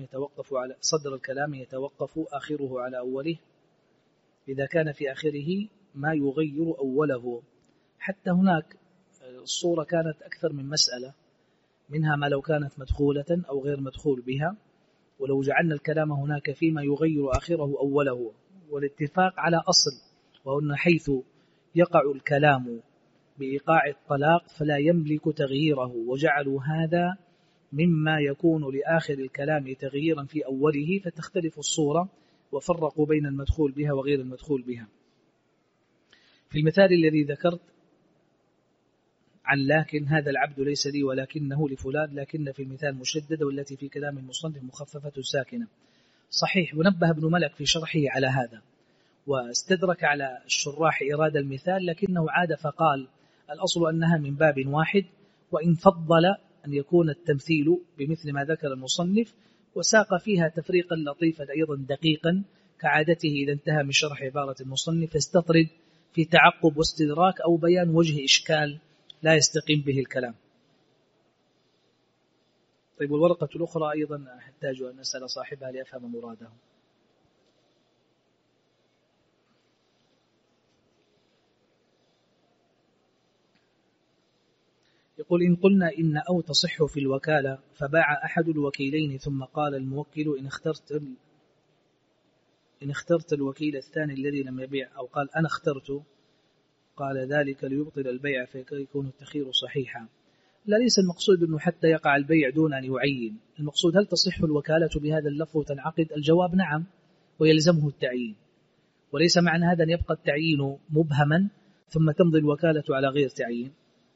الكلام يتوقف آخره على أوله إذا كان في آخره ما يغير أوله. حتى هناك الصورة كانت أكثر من مسألة، منها ما لو كانت مدخولة أو غير مدخول بها، ولو جعلنا الكلام هناك فيما يغير آخره أوله، والاتفاق على أصل، وأن حيث يقع الكلام بإيقاع الطلاق فلا يملك تغييره، وجعلوا هذا مما يكون لآخر الكلام تغييرا في أوله، فتختلف الصورة، وفرقوا بين المدخول بها وغير المدخول بها. في المثال الذي ذكرت عن لكن هذا العبد ليس لي ولكنه لفلان، لكن في المثال مشددة، والتي في كلام المصنف مخففة ساكنة. صحيح، ونبه ابن ملك في شرحه على هذا، واستدرك على الشراح إرادة المثال، لكنه عاد فقال الأصل أنها من باب واحد، وإن فضل أن يكون التمثيل بمثل ما ذكر المصنف، وساق فيها تفريقا لطيفا أيضا دقيقا كعادته إذا انتهى من شرح عبارة المصنف، فاستطرد في تعقب واستدراك أو بيان وجه إشكال لا يستقيم به الكلام. طيب، والورقة الأخرى أيضا أحتاج أن أسأل صاحبها لأفهم مراده. يقول: إن قلنا إن أو تصح في الوكالة فباع أحد الوكيلين ثم قال الموكل إن اخترت الوكيل الثاني الذي لم يبيع، أو قال أنا اخترت، قال ذلك ليبطل البيع فيكون التخير صحيحا. لا، ليس المقصود أنه حتى يقع البيع دون أن يعين. المقصود هل تصح الوكالة بهذا اللفظ وتنعقد؟ الجواب نعم، ويلزمه التعيين، وليس معنى هذا أن يبقى التعيين مبهما ثم تمضي الوكالة على غير تعيين.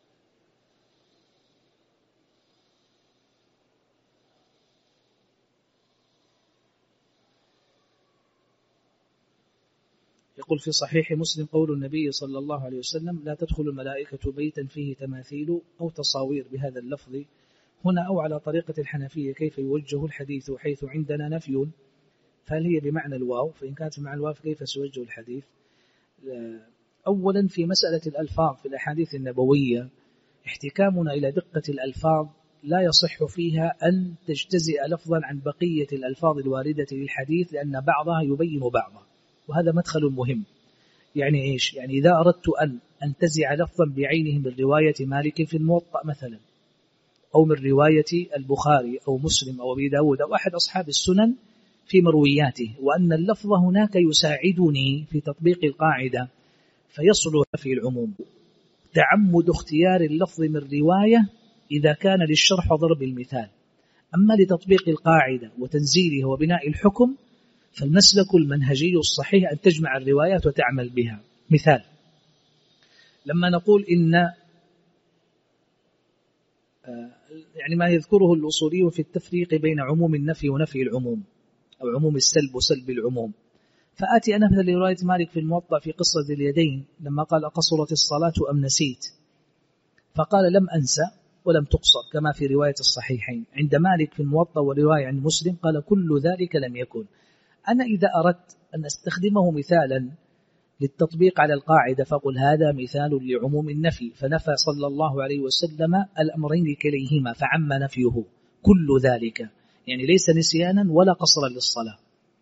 يقول: في صحيح مسلم قول النبي صلى الله عليه وسلم: لا تدخل الملائكة بيتا فيه تماثيل أو تصاوير، بهذا اللفظ هنا. أو على طريقة الحنفية كيف يوجه الحديث حيث عندنا نفي؟ فهل هي بمعنى الواو؟ فإن كانت بمعنى الواو كيف سيوجه الحديث؟ أولا، في مسألة الألفاظ في الأحاديث النبوية احتكامنا إلى دقة الألفاظ لا يصح فيها أن تجتزئ لفظا عن بقية الألفاظ الواردة للحديث، لأن بعضها يبين بعضا، وهذا مدخل مهم. يعني إيش؟ يعني إذا أردت أن أنتزع لفظا بعينه من رواية مالك في الموطأ مثلا، أو من رواية البخاري أو مسلم أو أبي داود أو أحد أصحاب السنن في مروياته، وأن اللفظ هناك يساعدني في تطبيق القاعدة، فيصلح في العموم. تعمد اختيار اللفظ من رواية إذا كان للشرح وضرب المثال. أما لتطبيق القاعدة وتنزيلها وبناء الحكم فالمسلك المنهجي الصحيح أن تجمع الروايات وتعمل بها. مثال: لما نقول إن يعني ما يذكره الأصولي في التفريق بين عموم النفي ونفي العموم، أو عموم السلب وسلب العموم، فآتي أنا مثل رواية مالك في الموطأ في قصة اليدين لما قال: أقصرت الصلاة أم نسيت؟ فقال: لم أنسى ولم تقصر، كما في رواية الصحيحين. عند مالك في الموطأ ورواية عن مسلم قال: كل ذلك لم يكن. أنا إذا أردت أن أستخدمه مثالا للتطبيق على القاعدة فقل: هذا مثال لعموم النفي، فنفى صلى الله عليه وسلم الأمرين كليهما فعم نفيه كل ذلك، يعني ليس نسيانا ولا قصرا للصلاة.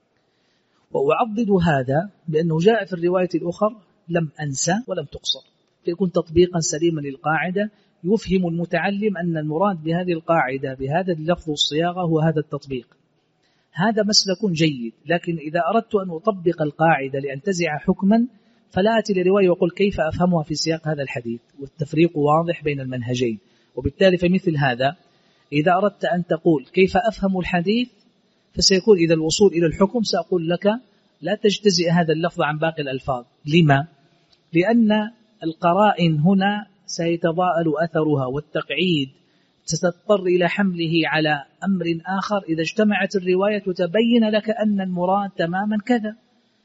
وأعضد هذا بأنه جاء في الرواية الأخرى: لم أنسى ولم تقصر، فيكون تطبيقا سليما للقاعدة يفهم المتعلم أن المراد بهذه القاعدة بهذا اللفظ والصياغة هو هذا التطبيق. هذا مسلك جيد. لكن إذا أردت أن أطبق القاعدة لأنتزع حكما فلا أتي لرواية وأقول كيف أفهمها في سياق هذا الحديث، والتفريق واضح بين المنهجين. وبالتالي فمثل هذا إذا أردت أن تقول كيف أفهم الحديث فسيكون إذا الوصول إلى الحكم سأقول لك لا تجتزئ هذا اللفظ عن باقي الألفاظ. لما؟ لأن القرائن هنا سيتضاءل أثرها، والتقعيد ستضطر إلى حمله على أمر آخر إذا اجتمعت الرواية وتبين لك أن المراد تماما كذا.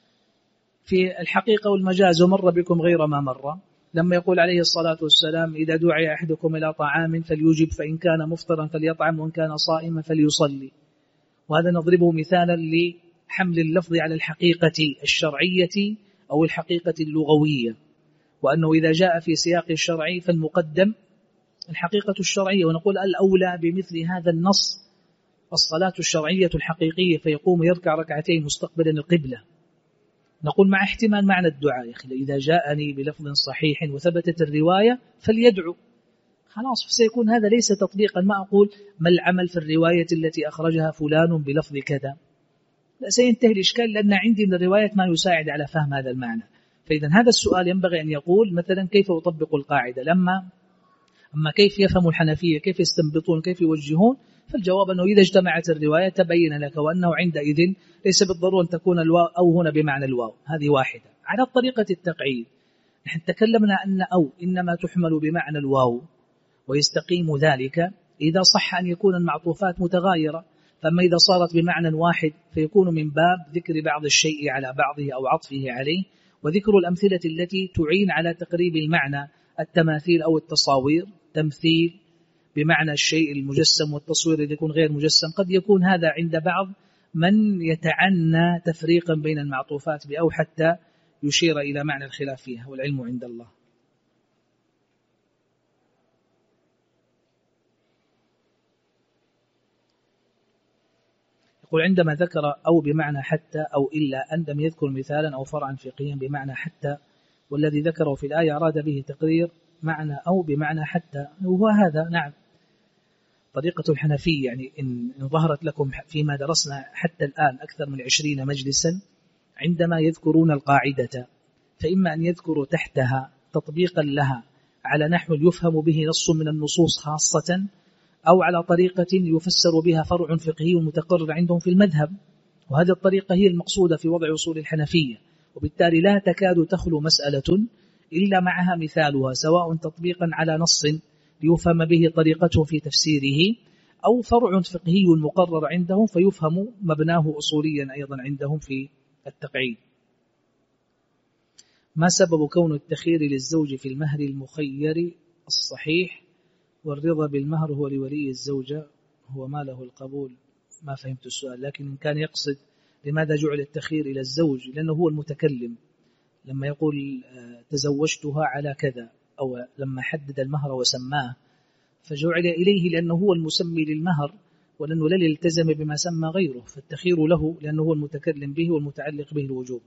في الحقيقة والمجاز: ومر بكم غير ما مر، لما يقول عليه الصلاة والسلام: إذا دعي أحدكم إلى طعام فليجب، فإن كان مفطرا فليطعم، وإن كان صائما فليصلي. وهذا نضربه مثالا لحمل اللفظ على الحقيقة الشرعية أو الحقيقة اللغوية، وأنه إذا جاء في سياق الشرعي فالمقدم الحقيقة الشرعية، ونقول الأولى بمثل هذا النص الصلاة الشرعية الحقيقية، فيقوم يركع ركعتين مستقبلا القبلة. نقول مع احتمال معنى الدعاء، إذا جاءني بلفظ صحيح وثبتت الرواية فليدعو، خلاص سيكون هذا ليس تطبيقا. ما أقول ما العمل في الرواية التي أخرجها فلان بلفظ كذا، لا، سينتهي الإشكال لأن عندي من الروايات ما يساعد على فهم هذا المعنى. فإذا هذا السؤال ينبغي أن يقول مثلا كيف أطبق القاعدة، أما كيف يفهم الحنفية، كيف يستنبطون، كيف يوجهون، فالجواب أنه إذا اجتمعت الرواية تبين لك، وأنه عندئذ ليس بالضرورة أن تكون الواو أو هنا بمعنى الواو، هذه واحدة. على طريقة التقعيد نحن تكلمنا أن أو إنما تحمل بمعنى الواو، ويستقيم ذلك إذا صح أن يكون المعطوفات متغايرة. فأما إذا صارت بمعنى واحد فيكون من باب ذكر بعض الشيء على بعضه أو عطفه عليه، وذكر الأمثلة التي تعين على تقريب المعنى، التماثيل أو التصاوير. تمثيل بمعنى الشيء المجسم، والتصوير الذي يكون غير مجسم. قد يكون هذا عند بعض من يتعنى تفريقا بين المعطوفات بأو حتى يشير إلى معنى الخلاف فيها، والعلم عند الله. يقول: عندما ذكر أو بمعنى حتى أو إلا أن لم يذكر مثالا أو فرعا فقهيا بمعنى حتى، والذي ذكره في الآية أراد به تقرير معنى أو بمعنى حتى، وهو هذا نعم طريقة الحنفية. يعني إن ظهرت لكم فيما درسنا حتى الآن أكثر من 20 مجلسا، عندما يذكرون القاعدة فإما أن يذكروا تحتها تطبيقا لها على نحو يفهم به نص من النصوص خاصة، أو على طريقة يفسر بها فرع فقهي متقرر عندهم في المذهب. وهذه الطريقة هي المقصودة في وضع أصول الحنفية، وبالتالي لا تكاد تخلو مسألة إلا معها مثالها، سواء تطبيقا على نص ليفهم به طريقته في تفسيره، أو فرع فقهي مقرر عندهم فيفهم مبناه أصوليا أيضا عندهم في التقعيد. ما سبب كون التخيير للزوج في المهر المخير الصحيح، والرضا بالمهر هو لولي الزوجة هو ما له القبول؟ ما فهمت السؤال، لكن إن كان يقصد لماذا جعل التخيير إلى الزوج، لأنه هو المتكلم لما يقول تزوجتها على كذا، أو لما حدد المهر وسماه فجعل إليه لأنه هو المسمي للمهر، ولأنه لا يلتزم بما سمى غيره، فالتخيير له لأنه هو المتكلم به والمتعلق به الوجوب.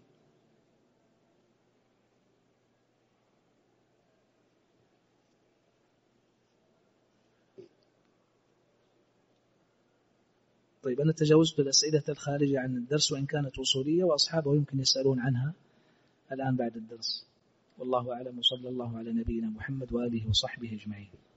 طيب أنا تجاوزت الأسئلة الخارجة عن الدرس وإن كانت وصولية، وأصحابه يمكن يسألون عنها الآن بعد الدرس. والله أعلم، وصلى الله على نبينا محمد وآله وصحبه أجمعين.